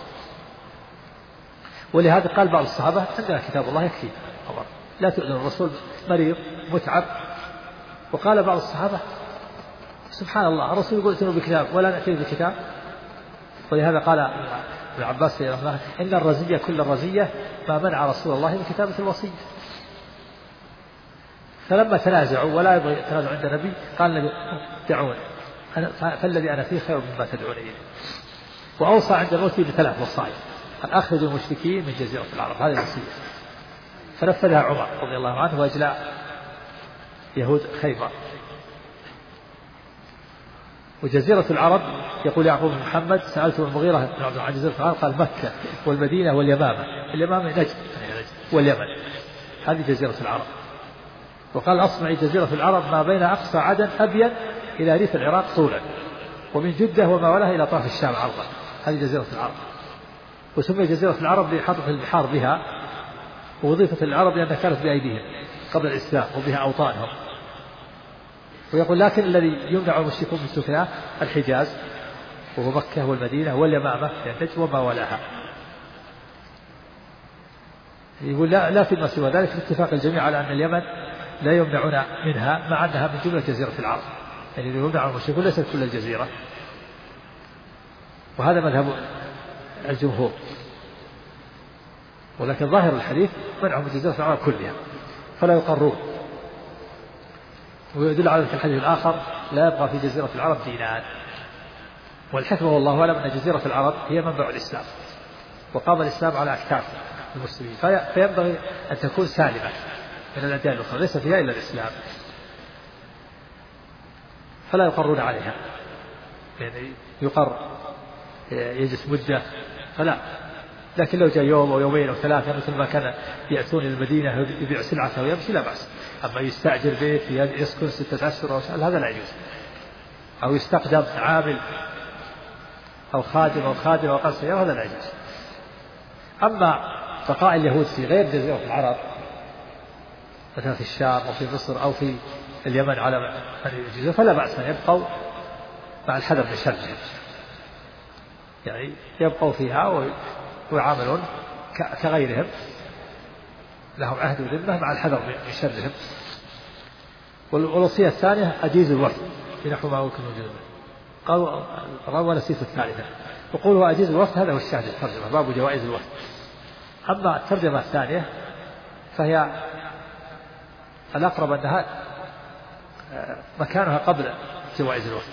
ولهذا قال بعض الصحابة عندنا كتاب الله يكفي، لا تؤذن الرسول مريض متعب. وقال بعض الصحابة سبحان الله الرسول يقول ائتوا بكتاب ولا نأتي بكتاب. ولهذا قال ابن عباس إن الرزية كل الرزية ما منع رسول الله من كتابة الوصية. فلما تنازعوا ولا يبغي يتنازع عند النبي قال النبي دعون فالذي أنا فيه خير مما تدعون إليه. وأوصى عند الموت ب3 وصايا: أن أخرجوا المشركين من جزيرة العرب، هذه الوصية، فنفذها عمر رضي الله عنه وأجلاء يهود خيبر. وجزيرة العرب يقول يعقوب بن محمد سألت المغيرة بن عبد عن جزيرة العرب قال مكة والمدينة واليمامة. اليمامة نجد واليمن، هذه جزيرة العرب. وقال أصبع جزيرة العرب ما بين أقصى عدن أبين إلى ريف العراق طولا ومن جدة وما ولها إلى طرف الشام عرضا، هذه جزيرة العرب. وسمي جزيرة العرب لحضرة البحار بها، ووظيفة العرب لأنها كانت بأيديهم قبل الإسلام وبها أوطانهم. ويقول لكن الذي يمنع المشركون من سكنها الحجاز وهو مكة والمدينة واليمامة يعني وما ولاها. يقول لا فيما سوى ذلك اتفاق الجميع على أن اليمن لا يمنعون منها مع أنها من جملة جزيرة العرب، يعني يمنع المشركون ليست كل الجزيرة. وهذا مذهب الجمهور، ولكن ظاهر الحديث منعهم من جزيرة العرب كلها فلا يقرون. ويدل على الحديث الآخر لا يبقى في جزيرة العرب دينان. والحكمة والله أعلم أن جزيرة العرب هي منبع الإسلام، وقام الإسلام على أكتاف المسلمين، فينبغي أن تكون سالمة من الأديان الأخرى ليس فيها إلا الإسلام، فلا يقرون عليها، يعني يقر يجلس مدة فلا. لكن لو جاء يوم أو يومين أو ثلاثة مثل ما كان يأتون المدينة يبيع سلعته ويمشي لا بأس. أما يستأجر بيت يسكن 6 أشهر أو سنة هذا لا يجوز، أو يستخدم عامل أو خادم أو خادم أو قص سيارة هذا لا يجوز. أما بقاء اليهود في غير جزيرة العرب مثلا في الشام أو في مصر أو في اليمن على هذه الجزيرة فلا بأس أن يبقوا مع الحذر من شرهم، يعني يبقوا فيها ويعاملون كغيرهم لهم عهد وذمة مع الحذر من شرهم. والوصية الثانية أجيز الوفد في نحو ما ممكن وجوده. قالوا ونسيت الثالثة وقولوا أجيز الوفد هذا هو الشاهد الترجمة باب جوائز الوفد. أما الترجمة الثانية فهي الأقرب أنها مكانها قبل جوائز الوفد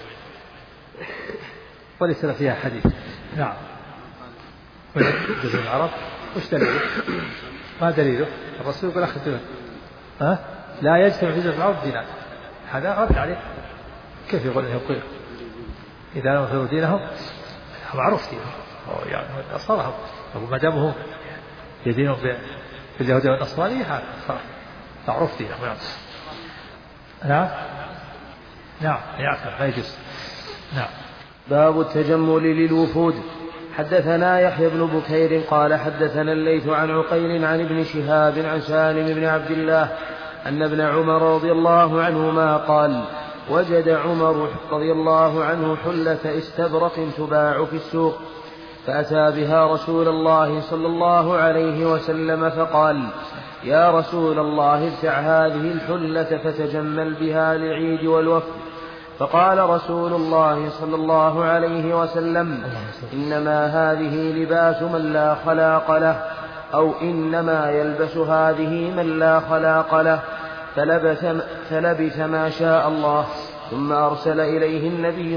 وليس فيها حديث. نعم. جزء العرب وش دليله؟ ما دليله؟ الرسول يقول أخذ لا يجتمع في جزء العرب دينان، هذا رد عليه. كيف يقول إنه يقول إذا لم يظهروا دينهم معروف دينهم يعني أصلهم وما دامه يدينهم باليهودية والنصرانية معروف دينهم. نعم نعم يعتبر ما يجوز. نعم. باب التجمل للوفود. حدثنا يحيى بن بكير قال حدثنا الليث عن عقيل عن ابن شهاب عن سالم بن عبد الله أن ابن عمر رضي الله عنهما قال وجد عمر رضي الله عنه حلة استبرق تباع في السوق فأتى بها رسول الله صلى الله عليه وسلم فقال يا رسول الله ابتع هذه الحلة فتجمل بها للعيد والوفد. فقال رسول الله صلى الله عليه وسلم إنما هذه لباس من لا خلاق له أو إنما يلبس هذه من لا خلاق له فلبث ما شاء الله ثم أرسل إليه النبي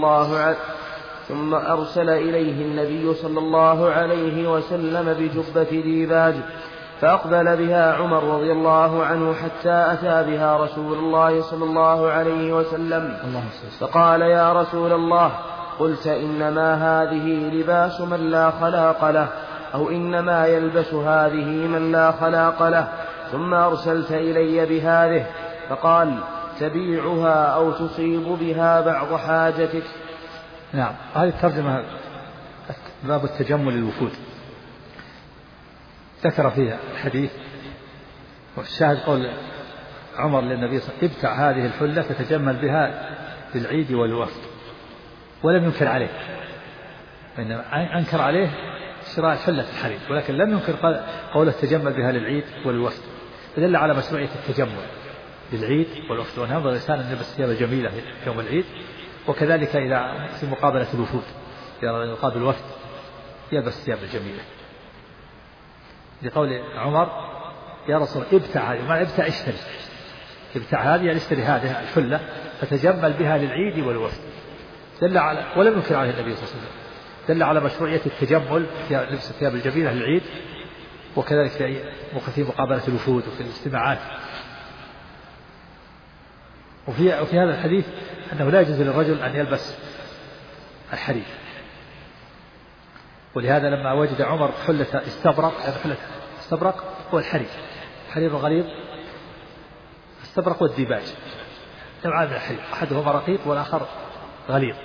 صلى الله عليه وسلم بجبة ديباج فأقبل بها عمر رضي الله عنه حتى أتى بها رسول الله صلى الله عليه وسلم فقال يا رسول الله قلت إنما هذه لباس من لا خلاق له أو إنما يلبس هذه من لا خلاق له ثم أرسلت إلي بهذه فقال تبيعها أو تصيب بها بعض حاجتك. نعم. هذه الترجمة باب التجمل للوفود ذكر فيها الحديث والشاهد قول عمر للنبي صلى الله عليه وسلم ابتع هذه الحلة فتجمل بها للعيد والوفد ولم ينكر عليه، إنما أنكر عليه شراء الحلة الحرير ولكن لم ينكر قول التجمل بها للعيد والوفد، فدل على مشروعية التجمل للعيد والوفد وأن ينبغي الإنسان أن يلبس ثيابا جميلة يوم العيد وكذلك إذا في مقابلة الوفود إذا يقابل الوفد يلبس ثيابا جميلة. لقول عمر يا رسول الله ابتع هذه ما ابتع اشتري ابتع هذه يعني اشتري هذه الحلة فتجمل بها للعيد والوفد دل على ولم ينكر عليه النبي صلى الله عليه وسلم دل على مشروعية التجمل في لبس الثياب الجميلة للعيد وكذلك في مقابلة الوفود وفي الاجتماعات. وفي هذا الحديث أنه لا يجوز للرجل أن يلبس الحرير، ولهذا لما وجد عمر حلة استبرق حلة استبرق هو الحرير غليظ استبرق والديباج نوعان من الحرير أحدهما رقيق والآخر غليظ.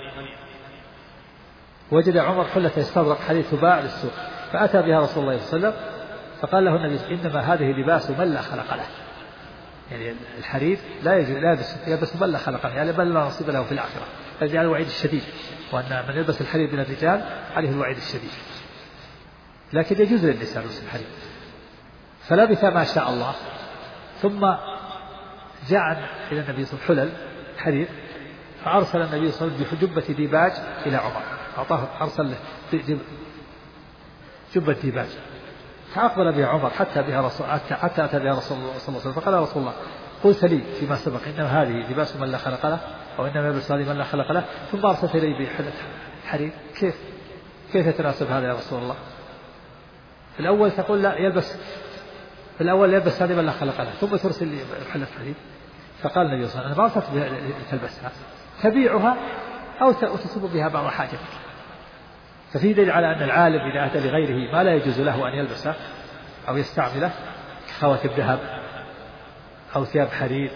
وجد عمر حلة استبرق حرير تباع للسوق فأتى بها رسول الله صلى الله عليه وسلم فقال له النبي إنما هذه لباس من لا خلق له، يعني الحرير لا يلبس من لا خلق له يعني بل لا نصيب له في الآخرة، هذا على الوعيد الشديد وأن من يلبس الحرير من الرجال عليه الوعيد الشديد. لكن يجوز للنساء لبس الحرير. فلبث ما شاء الله ثم جاء إلى النبي صلى الله عليه وسلم حلل حرير فأرسل النبي صلى الله عليه وسلم بجبة ديباج إلى عمر أرسل له جبة ديباج فأقبل بها عمر حتى أتى بها رسول الله صلى الله عليه وسلم فقال رسول الله قلت لي فيما سبق إنما هذه لباس من لا خلق له أو إنما يلبس هذه من لا خلق له ثم أرسلت إلي بحلة حرير كيف يتناسب هذا يا رسول الله؟ في الأول تقول لا يلبس، في الأول يلبس هذه لا خلق له، ثم ترسل محل الحديد. فقال النبي صلى الله عليه وسلم: ما تلبسها تبيعها أو تصب بها بعض حاجتك. ففي دليل على أن العالم إذا أتى بغيره ما لا يجوز له أن يلبسه أو يستعمله كخواتم ذهب أو ثياب حرير،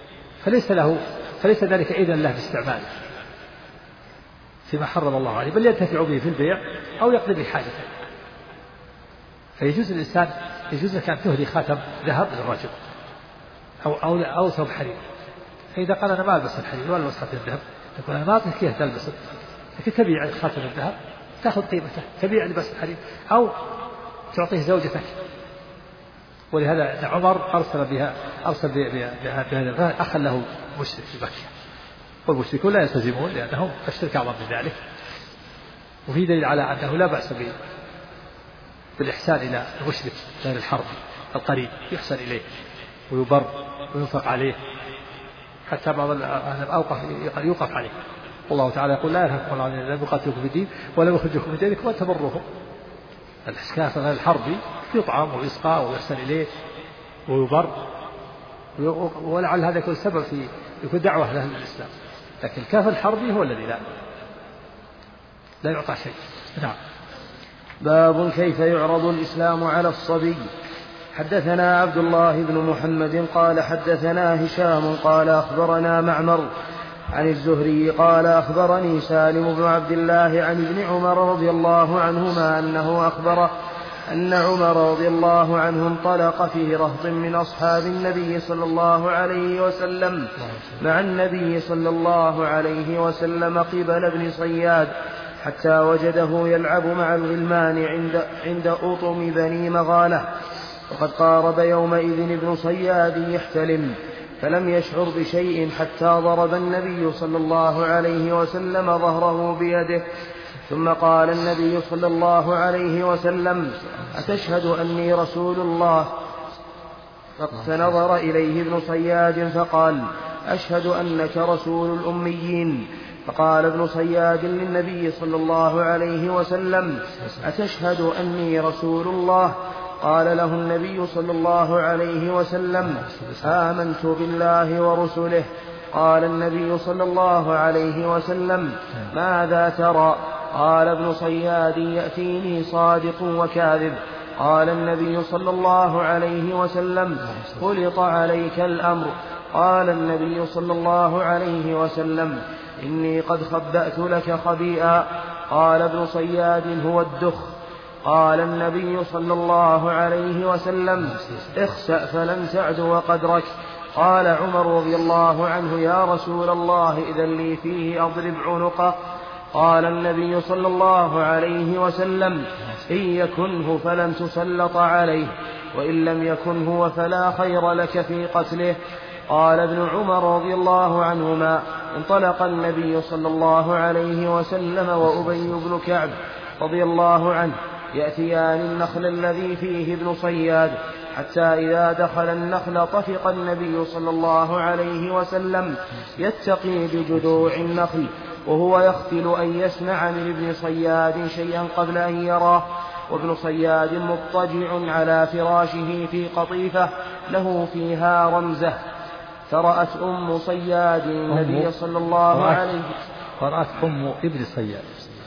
فليس ذلك إذن له باستعماله فيما حرم الله عليه، بل ينتفع به في البيع أو يقضي به حاجته. فيجوز الإنسان يجوز لك أن تهدي خاتم ذهب للرجل أو ثوب حرير، فإذا قال أنا ما ألبس الحرير ولا ألبس خاتم الذهب تقول أنا ما أعطيك إياه تلبسه، لكن تبيع خاتم الذهب تأخذ قيمته، تبيع لباس الحرير أو تعطيه زوجتك. ولهذا عمر أرسل بها أخا له مشرك في مكة، والمشركون لا يلتزمون لأنهم الشرك أعظم من ذلك. وفي دليل على أنه لا بأس بالإحسان إلى المشرك غير الحرب القريب، يحسن إليه ويبر وينفق عليه، حتى بعض الأوقاف يوقف عليه. والله تعالى يقول: لا ينهاكم الله عن الذين لم يقاتلوكم في الدين ولم يخرجوكم من دينكم وأن تبروهم. الإحسان غير الحربي يطعم ويسقى ويحسن إليه ويبر، ولعل هذا يكون سبب في يكون دعوة له للإسلام. لكن الكافر الحربي هو الذي لا يعطى شيء. نعم. باب كيف يعرض الإسلام على الصبي. حدثنا عبد الله بن محمد قال حدثنا هشام قال أخبرنا معمر عن الزهري قال أخبرني سالم بن عبد الله عن ابن عمر رضي الله عنهما أنه أخبره أن عمر رضي الله عنه انطلق في رهط من أصحاب النبي صلى الله عليه وسلم مع النبي صلى الله عليه وسلم قبل ابن صياد، حتى وجده يلعب مع الغلمان عند أطم بني مغانة، وقد قارب يومئذ ابن صياد يحتلم، فلم يشعر بشيء حتى ضرب النبي صلى الله عليه وسلم ظهره بيده، ثم قال النبي صلى الله عليه وسلم: أتشهد أني رسول الله؟ فنظر إليه ابن صياد فقال: أشهد أنك رسول الأميين. فقال ابن صياد للنبي صلى الله عليه وسلم: أتشهد أني رسول الله؟ قال له النبي صلى الله عليه وسلم: آمنت بالله ورسله. قال النبي صلى الله عليه وسلم: ماذا ترى؟ قال ابن صياد: يأتيني صادق وكاذب. قال النبي صلى الله عليه وسلم: خلط عليك الأمر. قال النبي صلى الله عليه وسلم: إني قد خبأت لك خبيئا. قال ابن صياد: هو الدخ. قال النبي صلى الله عليه وسلم: اخسأ فلن تعدو قدرك. قال عمر رضي الله عنه: يا رسول الله إذن لي فيه أضرب عنقه. قال النبي صلى الله عليه وسلم: إن يكنه فلن تسلط عليه، وإن لم يكنه فلا خير لك في قتله. قال ابن عمر رضي الله عنهما: انطلق النبي صلى الله عليه وسلم وأبي بن كعب رضي الله عنه يأتيان النخل الذي فيه ابن صياد، حتى إذا دخل النخل طفق النبي صلى الله عليه وسلم يتقي بجذوع النخل، وهو يختل أن يسمع من ابن صياد شيئا قبل أن يراه، وابن صياد مضطجع على فراشه في قطيفة له فيها رمزة. فرأت أم صياد النبي صلى الله عليه وسلم، فرأت أم ابن صياد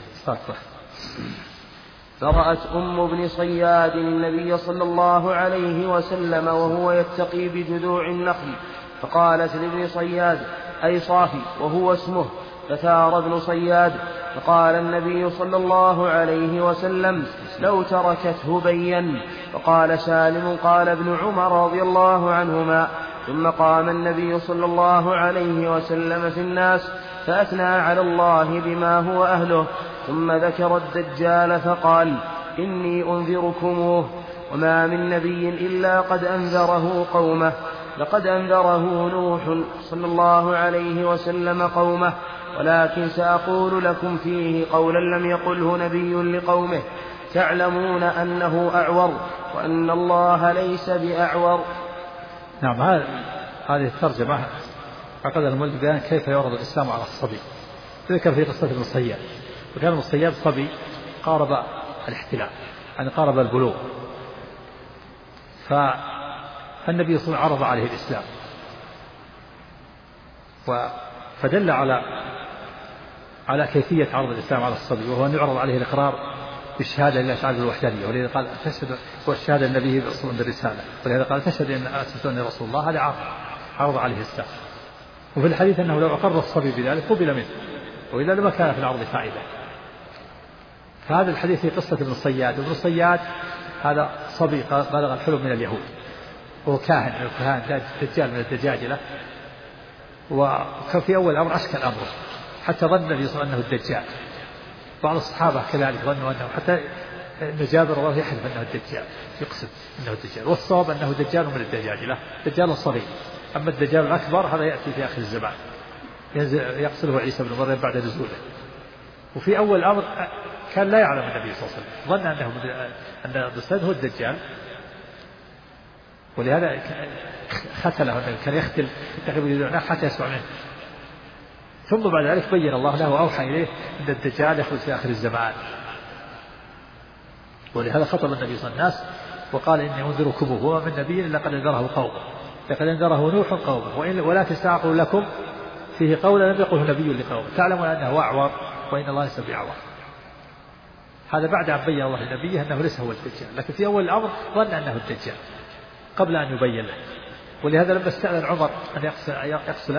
فرأت أم ابن صياد النبي صلى الله عليه وسلم وهو يتقي بجذوع النخل، فقالت لابن صياد: أي صافي، وهو اسمه. فثار ابن صياد، فقال النبي صلى الله عليه وسلم: لو تركته بين. فقال سالم: قال ابن عمر رضي الله عنهما: ثم قام النبي صلى الله عليه وسلم في الناس فأثنى على الله بما هو أهله، ثم ذكر الدجال فقال: إني أنذركموه، وما من نبي إلا قد أنذره قومه، لقد أنذره نوح صلى الله عليه وسلم قومه، ولكن سأقول لكم فيه قولا لم يقله نبي لقومه، تعلمون أنه أعور وأن الله ليس بأعور. نعم. هذه الترجمة عقد المؤلف بيان كيف يعرض الإسلام على الصبي. ذكر في قصة ابن صياد، وكان ابن صياد صبي قارب الاحتلال، أن قارب البلوغ. فالنبي صلى الله عليه وسلم عرض عليه الإسلام، فدل على كيفية عرض الإسلام على الصبي، وهو أن يعرض عليه الإقرار بالشهادة لله تعالى بالوحدانية، ولذا قال تشهد والشهادة النبي بالرسالة، ولهذا قال تشهد أن رسول الله. هذا عرض عليه الإسلام. وفي الحديث أنه لو أقر الصبي بذلك قبل منه، وإذا لما كان في العرض فائدة. فهذا الحديث في قصة ابن الصياد. ابن الصياد هذا صبي بلغ الحلم من اليهود، وهو كاهن من الكهان، دجال من الدجاجلة، وكان في أول الأمر أشكل أمره حتى ظن النبي صلى الله عليه وسلم أنه الدجال. بعض الصحابة كذلك ظنوا أنه، حتى ابن جابر رضي الله يحلف أنه الدجال، يقسم أنه الدجال، والصواب أنه دجال من الدجاجلة، دجال الصغير. أما الدجال الأكبر هذا يأتي في آخر الزمان، يقصده عيسى بن مريم بعد نزوله. وفي أول الأمر كان لا يعلم النبي صلى الله عليه وسلم، ظن أن الدجال هو الدجال، ولهذا ختله، كان يختل حتى يسمع منه. ثم بعد ذلك بين الله له وأوحى إليه أن الدجال يخرج في آخر الزمان. ولهذا خطب النبي صلى الله عليه وسلم الناس وقال إني أنذركم وما من نبي إلا قد أنذره قومه، لقد أنذره نوح قومه ولا تستعقل لكم فيه قولا لم يقله نبي لقومه تعلمون أنه أعور وإن الله ليس بأعور. هذا بعد أن بين الله لنبيه أنه ليس هو الدجال، لكن في أول الأمر ظن أنه الدجال قبل أن يبين له. ولهذا لما استأذن عمر أن يقتله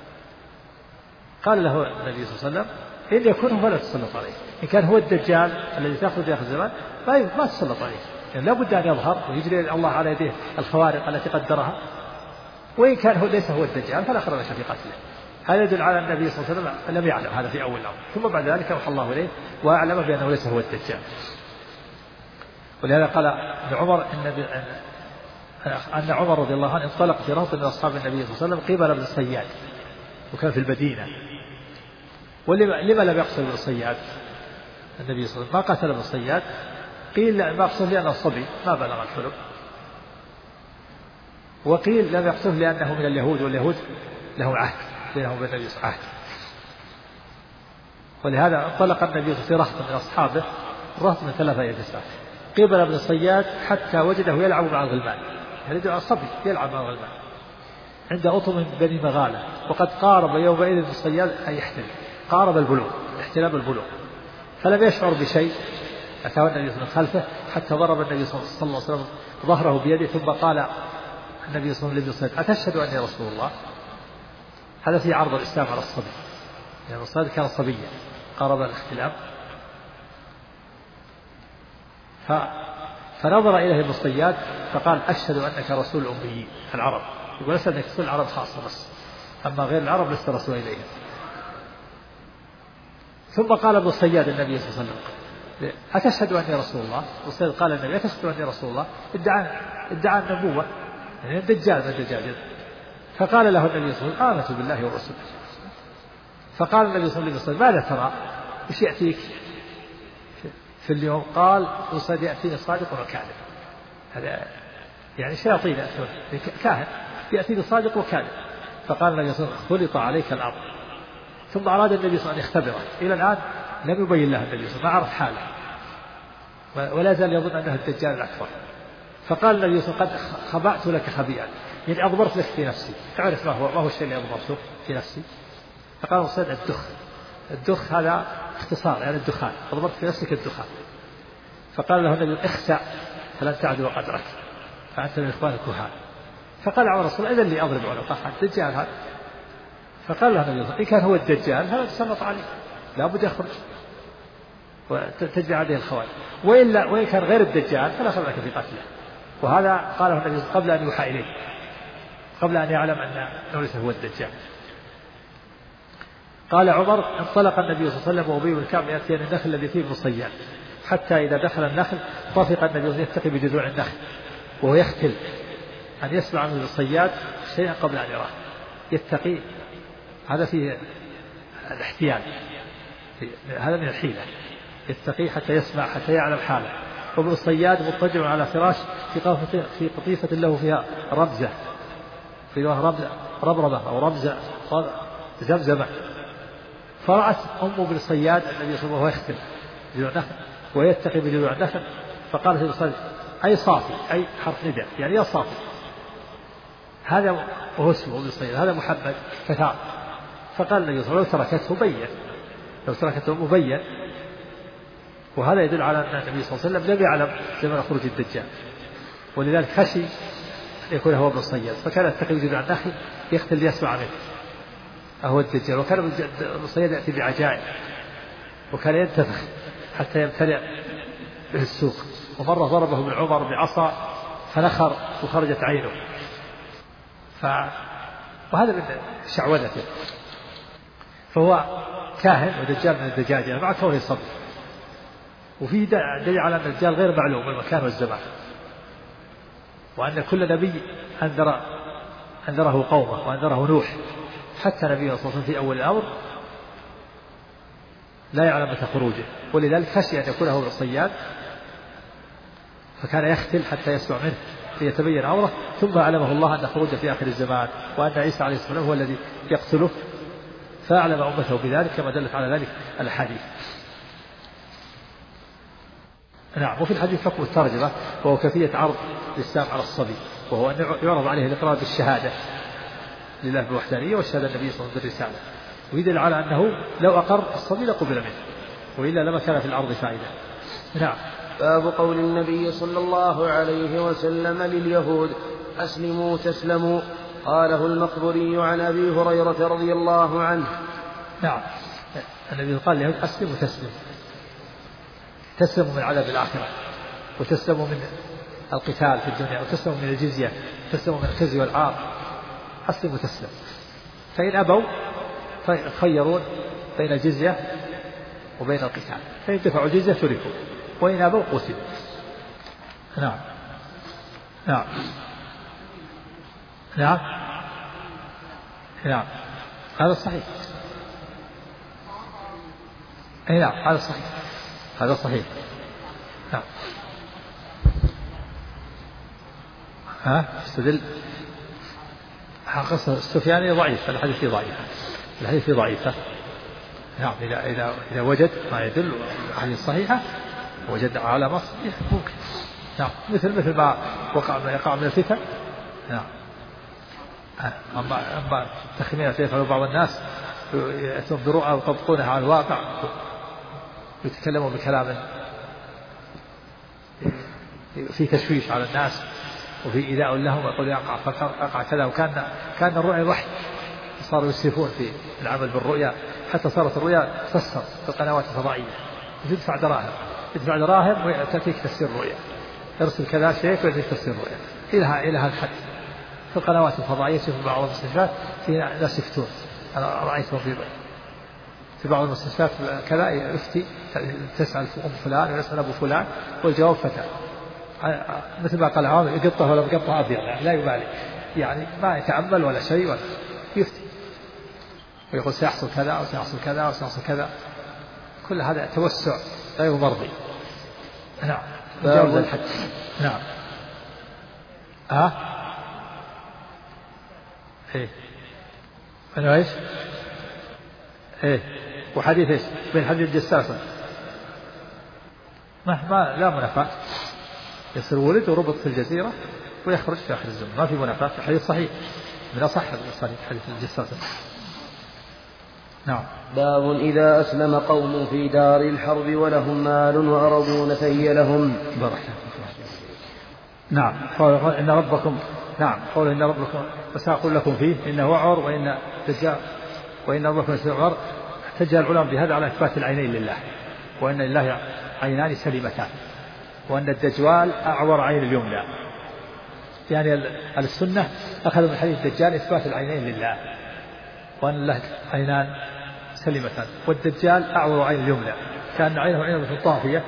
قال له النبي صلى الله عليه وسلم إن يكون هو فلا تسلط عليه، إن كان هو الدجال الذي تأخذ في آخر الزمان ما تسلط عليه، يعني لا بد أن يظهر ويجري الله على يديه الخوارق التي قدرها. وإن كان هو ليس هو الدجال فلا خير في قتله. هذا يدل على النبي صلى الله عليه وسلم لم يعلم هذا في أول الأمر، ثم بعد ذلك أوحى الله إليه وأعلم بأنه ليس هو الدجال. ولهذا قال ابن عمر أن عمر رضي الله عنه انطلق في رهط من أصحاب النبي صلى الله عليه وسلم قبل ابن الصياد، وكان في المدينة. ولما لم يقتل ابن الصياد النبي صلى الله عليه وسلم؟ ما قتل ابن الصياد، قيل لا ما يقتل لأنه الصبي ما بلغ الحلم، وقيل لم يقتل لأنه من اليهود، واليهود لهم عهد بينهم وبين النبي صلى الله عليه وسلم. ولهذا انطلق النبي في رهط من أصحابه، رهط من 3 أجساد قبل ابن الصياد حتى وجده يلعب مع الغلمان، يعني الصبي يلعب مع الغلمان عند أطم بني مغالة، وقد قارب يومئذ الصياد أن يحتل، قارب البلوغ، احتلام البلوغ، فلم يشعر بشيء. أتاه النبي صلى الله عليه وسلم خلفه حتى ضرب النبي صلى الله عليه وسلم ظهره بيده، ثم قال النبي صلى الله عليه وسلم أتشهد أني رسول الله؟ هذا في عرض الإسلام على الصبي، يعني الصبي كان صبيا قارب الاحتلام. فنظر إليه ابن الصياد فقال أشهد أنك رسول الأميين العرب، يقول أشهد أنك رسول العرب خاصة بس، أما غير العرب لست رسول إليهم. ثم قال ابن الصياد النبي صلى الله عليه وسلم أتشهد أني رسول الله؟ والصياد قال النبي أتشهد أني رسول الله؟ ادعى النبوة، يعني الدجال من الدجاجل. فقال له النبي صلى الله عليه وسلم آمنت بالله ورسوله. فقال النبي صلى الله عليه وسلم ماذا ترى؟ وش يأتيك في اليوم؟ قال الصياد يأتيني صادق وكاذب. هذا يعني شياطين كاهن يأتيني صادق وكاذب. فقال النبي صلى الله عليه وسلم خلط عليك الأمر. ثم أراد النبي صلى الله عليه وسلم أن يختبره، إلى الآن لم يبين له النبي صلى الله عليه وسلم، ما عرف حاله ولا زال يظن أنه الدجال الأكبر. فقال النبي صلى الله عليه وسلم قد خبأت لك خبيئا، يعني أضمرت لك في نفسي، تعرف ما هو الشيء اللي أضمرته في نفسي؟ فقال الصيد الدخ هذا اختصار، يعني الدخان، أضمرت في نفسك الدخان. فقال له النبي اخسأ فلن تعدو قدرك فأنت من إخوان الكهان. فقال عمر رسول الله إذا اللي أضرب عنقه الدجال هذا. فقال له النبي إن كان هو الدجال هذا تسلط عليه لا بد يخرج وتجري عليه الخوارج، وإن كان غير الدجال فلا خير لك في قتله. وهذا قاله النبي قبل أن يوحى إليه، قبل أن يعلم أنه ليس هو الدجال. قال عمر انطلق النبي صلى الله عليه وسلم وأبي بن كعب يأتيان النخل الذي فيه ابن الصياد، حتى إذا دخل النخل طفق النبي يتقي بجذوع النخل وهو يختل أن يسمع من الصياد شيئا قبل أن يراه، يتقي. هذا فيه الاحتيال، هذا من الحيلة، يتقي حتى يسمع حتى يعلم حاله. وابن الصياد مضطجع على فراش في قطيفة له فيها ربزة، فيها ربربة أو ربزة زمزمة. فرأت أم ابن الصياد النبي صلى الله عليه وسلم يختل جذوع النخل ويتقي بجذوع النخل، فقال النبي صلى الله عليه وسلم أي صافي، أي حرف نداء يعني يا صافي، هذا وهو اسمه ابن صيد، هذا محمد فتاة. فقال النبي صلى الله عليه وسلم لو تركته مبين. وهذا يدل على أن النبي صلى الله عليه وسلم لم يعلم زمن خروج الدجال، ولذلك خشي أن يكون هو ابن الصياد، فكان يتقي وجود عن أخي يختل ليسمع منه أهو الدجال. وكان ابن الصياد يأتي بعجائب، وكان ينتفخ حتى يمتلئ به السوق. ومرة ضربه ابن عمر بعصا فنخر وخرجت عينه. وهذا من شعوذته. فهو كاهن ودجال من الدجاجة مع كونه صبي. وفيه دليل على أن الدجال غير معلوم المكان والزمان، وأن كل نبي أنذره قومه وأنذره نوح، حتى نبينا صلى الله عليه وسلم في أول الأمر لا يعلم متى خروجه، ولذلك خشي أن يكون هو الصياد، فكان يختل حتى يسمع منه ليتبين أمره، ثم علمه الله أن خروجه في آخر الزمان، وأن عيسى عليه السلام هو الذي يقتله، فأعلم أمته بذلك كما دلت على ذلك الحديث. نعم. وفي الحديث حكم الترجمة، وهو كيفية عرض الإسلام على الصبي، وهو أن يعرض عليه الإقرار بالشهادة لله بالوحدانية والشهادة النبي صلى الله عليه وسلم بالرسالة، ويدل على أنه لو أقر الصبي لقبل منه، وإلا لما كان في الأرض فائدة. نعم. باب قول النبي صلى الله عليه وسلم لليهود أسلموا تسلموا، قاله المقبري عن أبي هريرة رضي الله عنه. نعم. النبي قال لليهود أسلموا تسلموا، تسلموا من عذاب الآخرة، وتسلموا من القتال في الدنيا، وتسلموا من الجزية، وتسلموا من الخزي والعار. أسلموا تسلم. فإن أبوا فيخيرون بين الجزية وبين القتال، فإن دفعوا الجزية تركوا، وإن أبوا قتلوا. نعم. نعم. نعم. نعم. هذا صحيح. أي نعم، هذا صحيح، هذا صحيح. نعم. استدل قصة السفياني ضعيف، الحديث فيه ضعيف، الحديث فيه ضعيف. نعم. إذا وجد ما يدل الحديث صحيحة، وجد علامة صحيحة ممكن. نعم. مثل ما يقع من الفتن. نعم. أما التخمينات يفعل بعض الناس يأتون برؤى ويطبقونها على الواقع، يتكلمون بكلام في تشويش على الناس وفي إيذاء لهم، ويقول يقع كذا. وكان الرؤيا وحي، صاروا يسرفون في العمل بالرؤيا، حتى صارت الرؤيا تفسر في القنوات الفضائية، تدفع دراهم وتأتيك تفسير الرؤيا، يرسل كذا شيء ويأتيك تفسير الرؤيا إلى هذا الحد. في القنوات الفضائية في بعض المستشفيات في ناس يفتون، أنا رأيتهم في بعض المستشفيات كذا يفتي، تسأل أم فلان ويسأل أبو فلان والجواب فتى، مثل ما قال عامر يقطه ولا بقطه أبيض، يعني لا يبالي، يعني ما يتعمل ولا شيء ولا يفتي، ويقول سيحصل كذا وسيحصل كذا وسيحصل كذا. كل هذا توسع غير مرضي. نعم. مجاوز الحد. نعم. إيه أنا إيش؟ إيه وحديث إيش؟ بين حديث الجساسة ما لا منافاة، يصير ولد وربط في الجزيرة ويخرج في آخر الزمن، ما في منافاة. حديث صحيح من أصح حديث الجساسة. نعم. باب إذا أسلم قوم في دار الحرب ولهم مال وأرضون فهي لهم. نعم. قال إن ربكم، نعم، قول إن ربكم وسأقول لكم فيه إنه وعر وإن ربكم سيعر. احتج العلماء بهذا على إثبات العينين لله، وأن لله عينان سليمتان، وأن الدجال أعور عين اليمنى. يعني السنة أخذوا من حديث الدجال إثبات العينين لله، وأن له عينان سليمتان، والدجال أعور عين اليمنى، كان عينه عينه طافية.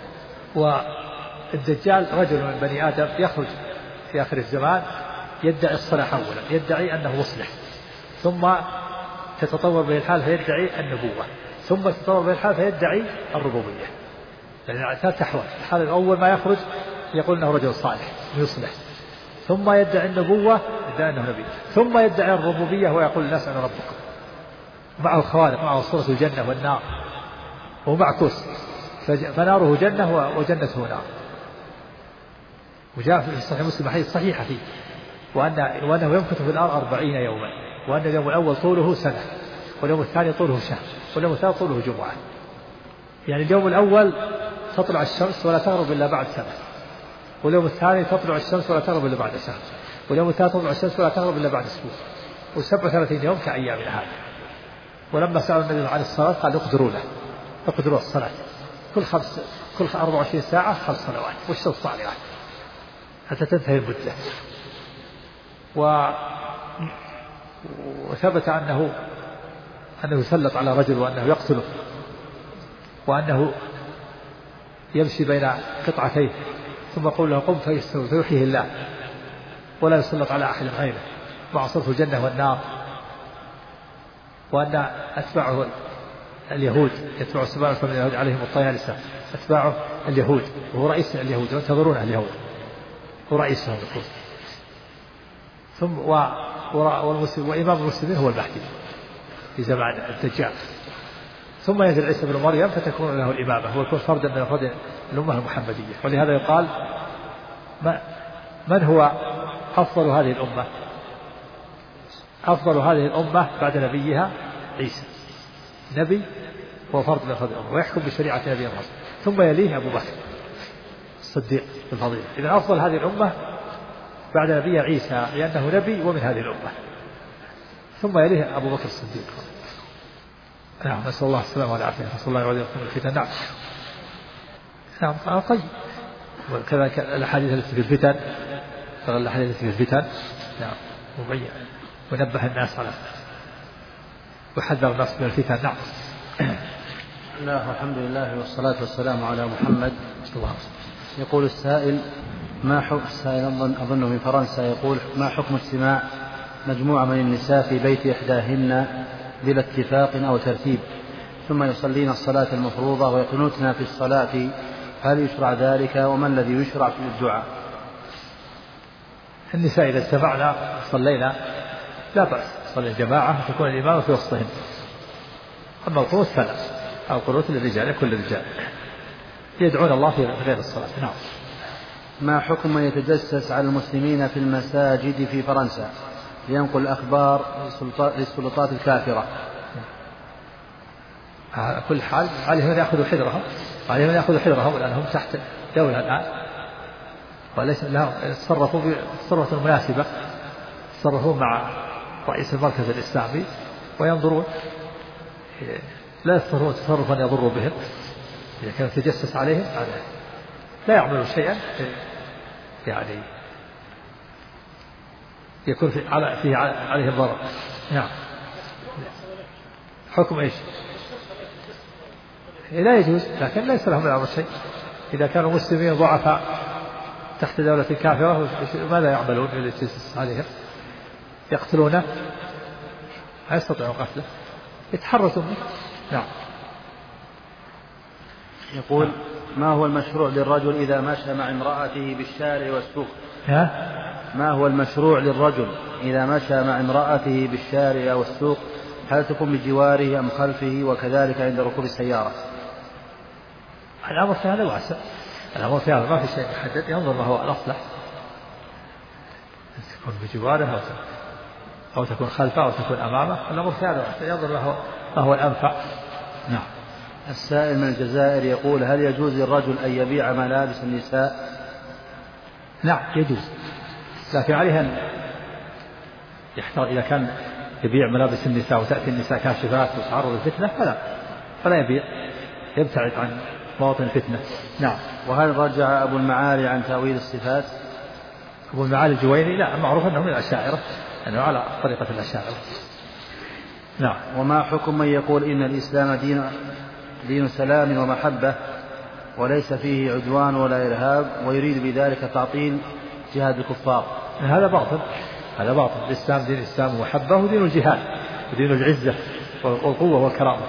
والدجال رجل من بني آدم يخرج في آخر الزمان يدعي الصلاح أولا، يدعي أنه مصلح، ثم تتطور به الحال فيدعي النبوة، ثم تتطور به الحال فيدعي الربوبية. يعني ثلاث أحوال. الحال الأول ما يخرج يقول أنه رجل صالح يصلح، ثم يدعي النبوة يدعي أنه نبي، ثم يدعي الربوبية ويقول الناس أنا ربكم. معه خوارق، معه صورة الجنة والنار، وهو معكوس، فناره جنة وجنته نار. وجاء في صحيح مسلم حديث صحيحة فيه وأنه يمكث في الأرض 40 يوما، وأن اليوم الأول طوله سنة، واليوم الثاني طوله شهر، واليوم الثالث طوله جمعة. يعني اليوم الأول تطلع الشمس ولا تغرب إلا بعد سنة، واليوم الثاني تطلع الشمس ولا تغرب إلا بعد شهر، واليوم الثالث تطلع الشمس ولا تغرب إلا بعد أسبوع، و37 يوم كأيامنا هذا. ولما سأل النبي عن الصلاة قال اقدروا الصلاة كل 24 ساعة 5 صلوات والشمس طالعة حتى تنتهي المدة. وثبت أنه يسلط على رجل وأنه يقتله، وأنه يمشي بين قطعتين ثم يقول له قم فيحييه الله ولا يسلط على أحد غيره، مع صرف الجنة والنار. وأن أتباعه اليهود يتبع سبعة من اليهود عليهم الطيالسة، أتباعه اليهود وهو رئيس اليهود وينتظرونه اليهود، هو رئيسهم يقول. ثم وإمام المسلمين هو المهدي في زمان الدجال. ثم ينزل عيسى بن مريم فتكون له الإمامة ويكون فردا من أفراد الأمة المحمدية. ولهذا يقال من هو أفضل هذه الأمة؟ أفضل هذه الأمة بعد نبيها عيسى، نبي وفرد من أفراد الأمة ويحكم بشريعة نبي محمد، ثم يليه أبو بكر الصديق بالفضيلة. إذن أفضل هذه الأمة بعد نبيها عيسى لأنه نبي ومن هذه الأمة، ثم يليه أبو بكر الصديق. نعم، نسأل الله السلامة والعافية، نسأل الله يعوذ بكم الفتن. نعم طيب. وكذلك الأحاديث التي في الفتن، الأحاديث التي في الفتن نعم مبين ونبه الناس على وحذر الناس من الفتن. نعم. الله والحمد لله والصلاة والسلام على محمد. يقول السائل ما حكم السائل أظن من فرنسا، يقول ما حكم اجتماع مجموعة من النساء في بيت إحداهن بلا اتفاق أو ترتيب ثم يصلين الصلاة المفروضة ويقنتن في الصلاة، هل يشرع ذلك وما الذي يشرع في الدعاء؟ النساء إذا اجتمعنا صلينا لا بأس، صلي الجماعة تكون الإمامة في وسطهم. أما القنوت فلا، أو قنوت للرجال كل الرجال يدعون الله في غير الصلاة. نعم. ما حكم من يتجسس على المسلمين في المساجد في فرنسا لينقل أخبار للسلطات الكافرة؟ على كل حال عليهم أن يأخذوا حذرهم لأنهم تحت دولة الآن، وليس لهم يتصرفوا بتصرفات مناسبة، يتصرفوا مع رئيس المركز الإسلامي وينظرون، لا يتصرفون تصرفا يضر بهم. إذا كان يتجسس عليهم لا يعملوا شيئا يعني يكون فيه عليه الضرر. نعم. حكم إيش؟ لا يجوز، لكن ليس لهم الأمر شيء. إذا كانوا مسلمين ضعفاء تحت دولة كافرة ماذا يعملون للتجسس عليهم؟ يقتلونه؟ لا يستطيعون قتله، يتحرسون منه. نعم. يقول ما هو المشروع للرجل إذا مشى مع امرأته بالشارع والسوق؟ ما هو المشروع للرجل إذا مشى مع امرأته بالشارع والسوق؟ هل تكون بجواره أم خلفه؟ وكذلك عند ركوب السيارة. الأمر في هذا واسع، الأمر في هذا ما في شيء محدد، ينظر ما هو الأصلح، تكون بجواره أو تكون خلفه أو تكون أمامه. الأمر في هذا واسع، ينظر ما هو الأنفع. نعم. السائل من الجزائر يقول هل يجوز للرجل أن يبيع ملابس النساء؟ نعم يجوز، لكن عليه أن يحتاط. إذا كان يبيع ملابس النساء وتأتي النساء كاشفات وتعرض الفتنة فلا يبيع، يبتعد عن مواطن الفتنة. نعم. وهل رجع أبو المعالي عن تأويل الصفات؟ أبو المعالي الجويني لا، معروف أنه من الأشاعرة، أنه على طريقة الأشاعرة. نعم. وما حكم من يقول إن الإسلام دين سلام ومحبة وليس فيه عدوان ولا إرهاب ويريد بذلك تعطيل جهاد الكفار؟ هذا باطل، هذا باطل. الإسلام دين الإسلام ومحبة ودين الجهاد ودين العزة والقوة والكرامة.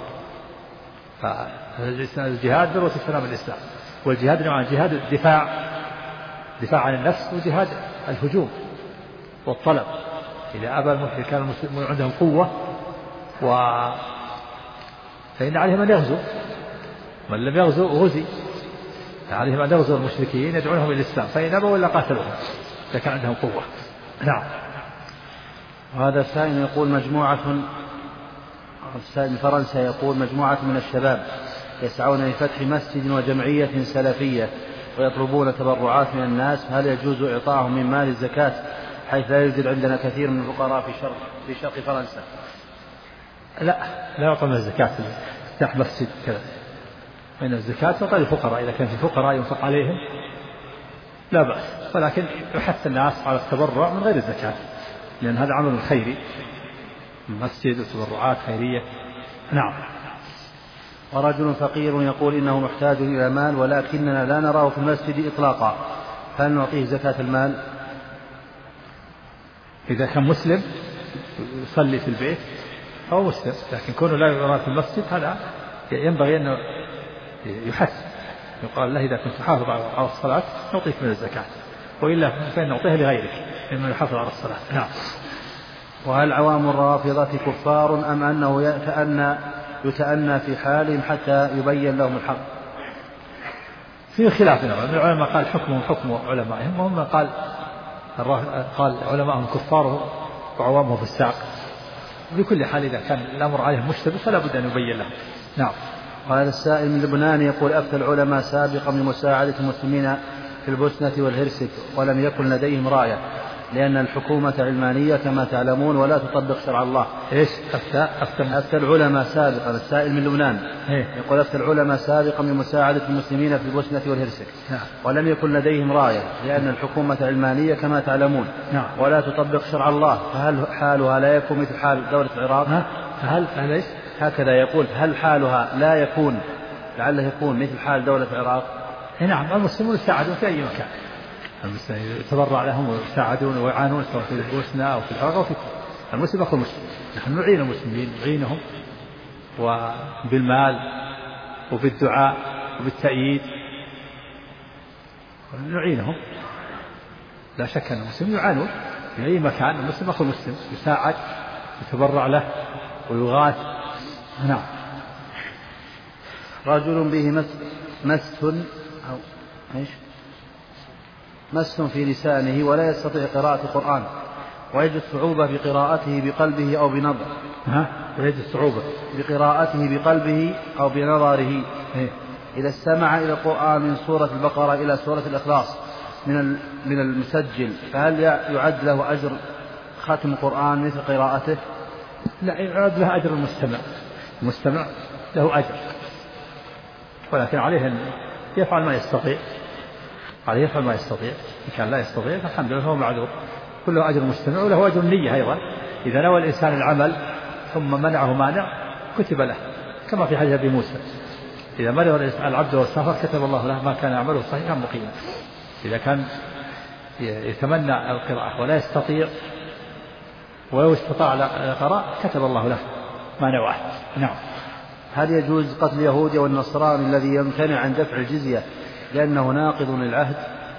فالجهاد ذروة سنام الإسلام، والجهاد نوعان: جهاد الدفاع عن النفس، وجهاد الهجوم والطلب. إذا أبى المسلم كان المسلمون عندهم قوة فإن عليهم أن يغزو، من لم يغزو غزي. عليهم أن يغزوا المشركين يدعونهم إلى الإسلام، فإن أبوا إلا قاتلوهم إذا كان عندهم قوة. نعم. وهذا السائل يقول السائل من فرنسا يقول مجموعة من الشباب يسعون لفتح مسجد وجمعية سلفية ويطلبون تبرعات من الناس، هل يجوز إعطاهم من مال الزكاة حيث لا يوجد عندنا كثير من الفقراء في شرق فرنسا؟ لا يعطى من الزكاة افتح مسجد كذا، من الزكاة تعطى للفقراء، إذا كان في فقراء ينفق عليهم لا بأس، ولكن يحث الناس على التبرع من غير الزكاة، لأن هذا عمل خيري، المسجد وتبرعات خيرية. نعم. ورجل فقير يقول إنه محتاج إلى مال ولكننا لا نراه في المسجد إطلاقا، هل نعطيه زكاة المال؟ إذا كان مسلم يصلي في البيت أو مسلم، لكن كونه لا يرى في المسجد هذا ينبغي أنه يحث، يقال له إذا كنت تحافظ على الصلاة نعطيك من الزكاة، وإلا فإن نعطيها لغيرك ممن يحافظ على الصلاة. نعم. وهل عوام الرافضة كفار أم أنه يتأنى في حالهم حتى يبين لهم الحق؟ في خلاف العلماء، قال حكمهم حكم علمائهم، وهم قال علماءهم كفار وعوامهم فساق. بكل حال إذا كان الأمر عليهم مشتبه فلا بد أن يبين لهم. نعم. وهذا السائل من لبنان يقول أفتى العلماء سابقا بمساعدة المسلمين في البوسنة والهرسك ولم يكن لديهم راية، لأن الحكومة علمانية كما تعلمون ولا تطبق شرع الله. إيش أفتى العلماء سابقا، السائل من لبنان يقول أفتى العلماء سابقا بمساعدة المسلمين في البوسنة والهرسك ولم يكن لديهم راية، لأن الحكومة علمانية كما تعلمون ولا تطبق شرع الله، فهل حالها لا يكون مثل حال دولة العراق؟ فهل هكذا يقول، هل حالها لا يكون لعله يكون مثل حال دولة العراق؟ نعم. المسلمون يساعدون في أي مكان، يتبرع لهم ويساعدون ويعانون سواء في البوسنة أو في العراق أو في المسلم أخو المسلم. نحن نعين المسلمين، نعينهم وبالمال وبالدعاء وبالتأييد، نعينهم. لا شك أن المسلمين يعانون في أي مكان، المسلم أخو المسلم يساعد يتبرع له ويغاث. نعم. رجل به مس في لسانه ولا يستطيع قراءة القرآن ويجد صعوبة بقراءته بقلبه أو بنظره. ويجد صعوبة بقراءته بقلبه أو بنظره. إذا استمع إلى القرآن من سورة البقرة إلى سورة الإخلاص من المسجل، فهل يعد له أجر ختم القرآن مثل قراءته؟ لا، يعد له أجر المستمع له أجر، ولكن عليه أن يفعل ما يستطيع. إن كان لا يستطيع فالحمد لله هو معذور، كله أجر مستمع وله أجر النية أيضا. إذا نوى الإنسان العمل ثم منعه مانع كتب له، كما في حديث أبي موسى إذا مرض العبد والسفر كتب الله له ما كان يعمله صحيحا مقيما. إذا كان يتمنى القراءة ولا يستطيع ولو استطاع القراءة كتب الله له ما نواه. نعم. هل يجوز قتل اليهودي والنصراني الذي يمتنع عن دفع الجزية لأنه ناقض للعهد؟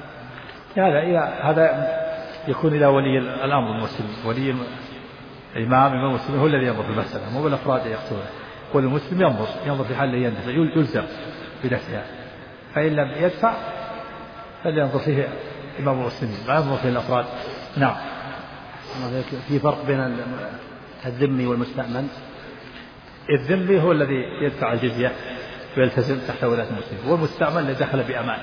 هذا يكون إلى ولي الأمر المسلم، ولي الإمام المسلم هو الذي ينظر في المسألة، مو بالأفراد يقتلونه. والمسلم ينظر في حال يندفع، يلزم بدفعها، فإن لم يدفع فلينظر فيه إمام المسلمين لا ينظر فيه الأفراد. نعم. في فرق بين الذمي والمستأمن؟ الذمي هو الذي يدفع الجزية ويلتزم تحت ولاية المسلمين، والمستأمن الذي دخل بأمان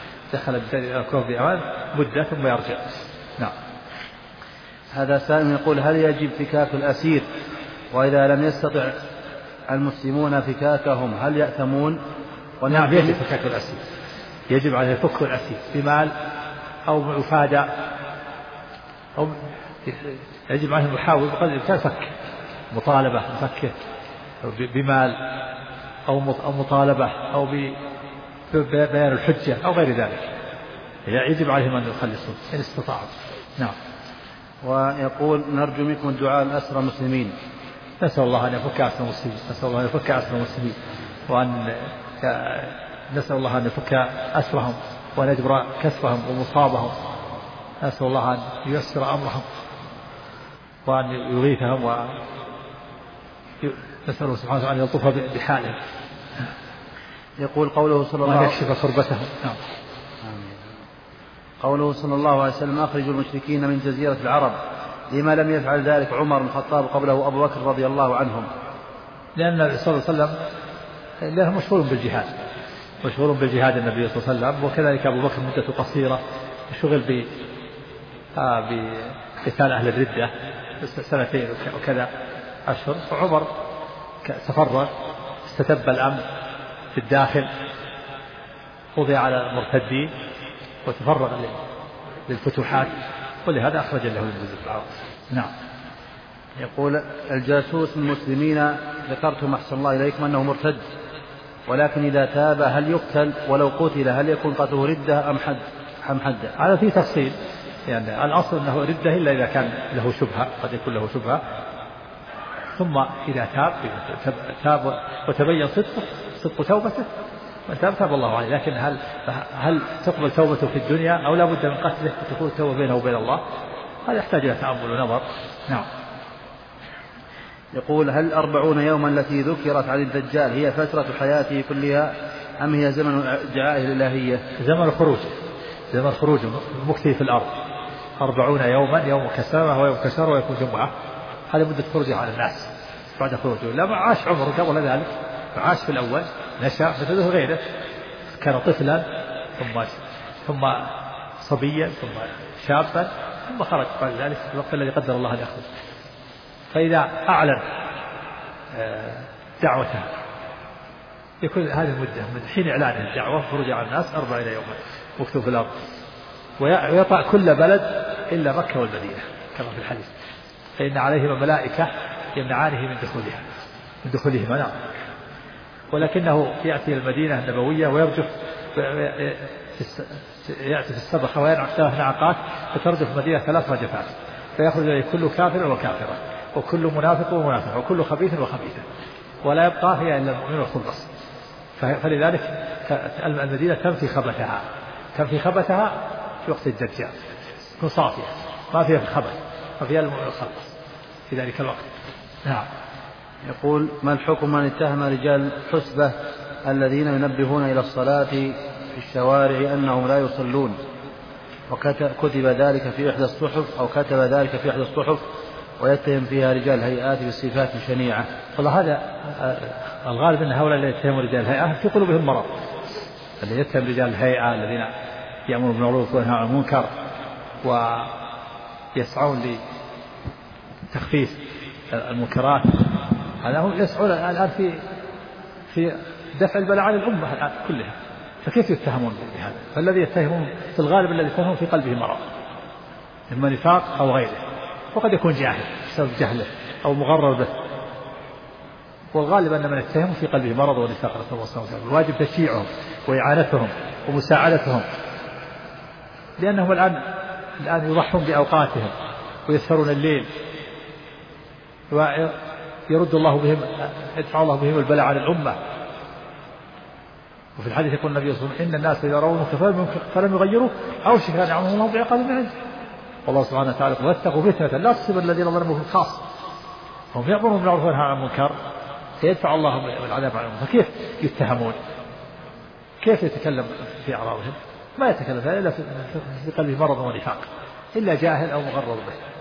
مدة ثم يرجع. نعم. هذا سائل يقول هل يجب فكاك الأسير، وإذا لم يستطع المسلمون فكاكهم هل يأثمون؟ نعم، يجب فكاك الأسير، يجب عليه فك الأسير بمال أو مفادى، أو يجب عليه يحاول بقدر الإمكان فك، مطالبة فكه بمال أو مطالبة أو ببيان الحجة أو غير ذلك، يجب عليهم أن يخلصون إن استطاعوا. نعم. ويقول نرجو منكم الدعاء لأسرى المسلمين. نسأل الله أن يفك أسر المسلمين، وأن نسأل الله أن يفك أسرهم وأن يجبر كسرهم ومصابهم. نسأل الله أن ييسر أمرهم وأن يغيثهم، ونسأله سبحانه وتعالى أن يلطف بحالهم. يقول قوله صلى الله عليه وسلم يكشف كربته. نعم. قوله صلى الله عليه وسلم أخرجوا المشركين من جزيرة العرب، لما لم يفعل ذلك عمر بن الخطاب قبله أبو بكر رضي الله عنهم؟ لأن النبي صلى الله عليه وسلم له مشغول بالجهاد، مشغول بالجهاد النبي صلى الله عليه وسلم، وكذلك أبو بكر مدة قصيرة شغل بقتال أهل الردة 2 وكذا أشهر، فعمر تفرغ، استتب الأمن في الداخل، قضي على المرتدين وتفرغ للفتوحات، ولهذا أخرج له من جزيرة العرب. نعم. يقول الجاسوس من المسلمين ذكرتم أحسن الله إليكم أنه مرتد، ولكن إذا تاب هل يقتل؟ ولو قتل هل يكون قتله ردة أم حد؟ هذا فيه تفصيل، يعني الأصل أنه ردة إلا إذا كان له شبهة، قد يكون له شبهة، ثم إذا تاب وتبين صدق توبته تاب الله عليه. لكن هل تقبل توبته في الدنيا أو لا بد من قتله وتكون التوبة بينه وبين الله؟ هذا يحتاج إلى تأمل ونظر. نعم. يقول هل 40 يوما التي ذكرت عن الدجال هي فترة حياته كلها أم هي زمن دعائه الإلهية؟ زمن خروجه مكثه في الأرض 40 يوما، يوم كسامة ويوم كسر ويكون جمعة، هذا مدة خروجه على الناس بعد خروجه. لا ما عاش عمره قبل ذلك، عاش في الأول نشأ مثله غيره، كان طفلا ثم صبيا ثم شابا ثم خرج بعد ذلك في الوقت الذي قدر الله أن يخرج. فإذا أعلن دعوته يكون هذه المدة من حين إعلان الدعوة خروج على الناس 40 يوما مكتوب في الأرض، ويطع كل بلد إلا مكة والمدينة كما في الحديث، فإن عليهما ملائكة يمنعانه من دخولهما. نعم. ولكنه يأتي المدينة النبوية ويرجف، يأتي في السبخة وينعق 3 نعقات فترجف المدينة 3 رجفات، فيخرج إليه كل كافر وكافرة وكل منافق ومنافق وكل خبيث وخبيثة، ولا يبقى فيها إلا المؤمن والخلص. فلذلك المدينة تنفي خبثها في وقت الدجال، تكون صافية ما فيها الخبث، ما فيها المؤمن والخلص في ذلك الوقت. نعم. يقول ما الحكم من اتهم رجال حسبة الذين ينبهون إلى الصلاة في الشوارع أنهم لا يصلون، وكتب ذلك في إحدى الصحف ويتهم فيها رجال الهيئات بصفات شنيعة؟ والله هذا الغالب أن هؤلاء الذين يتهمون رجال الهيئة في قلوبهم مرض، الذي يتهم رجال الهيئة الذين يأمرون بالمعروف وينهون عن المنكر ويسعون لتخفيف المنكرات، هذا هم يسعون الآن في دفع البلاء عن الأمة الآن كلها، فكيف يتهمون بهذا؟ فالذي يتهمون في الغالب الذي يتهمون في قلبه مرض، إما نفاق أو غيره، وقد يكون جاهل بسبب جهله أو مغرر به، والغالب أن من يتهم في قلبه مرض ونفاق. الواجب تشجيعهم وإعانتهم ومساعدتهم، لأنهم الآن يضحون بأوقاتهم ويسهرون الليل، ويرد الله بهم، يدفع الله بهم البلاء عن الأمة. وفي الحديث يقول النبي صلى الله عليه وسلم إن الناس إذا رأوا منكرا فلم يغيروا أوشك أن يعمهم الله بعقاب من عنده. والله سبحانه وتعالى واتقوا فتنة لا تصيب الذين ظلموا خاصة، هم يأمرون بالمعروف وينهون عن المنكر فيدفع الله العذاب عنهم. فكيف يتهمون؟ كيف يتكلم في أعراضهم؟ ما يتكلم إلا في قلبه مرض ونفاق، إلا جاهل أو مغرر به.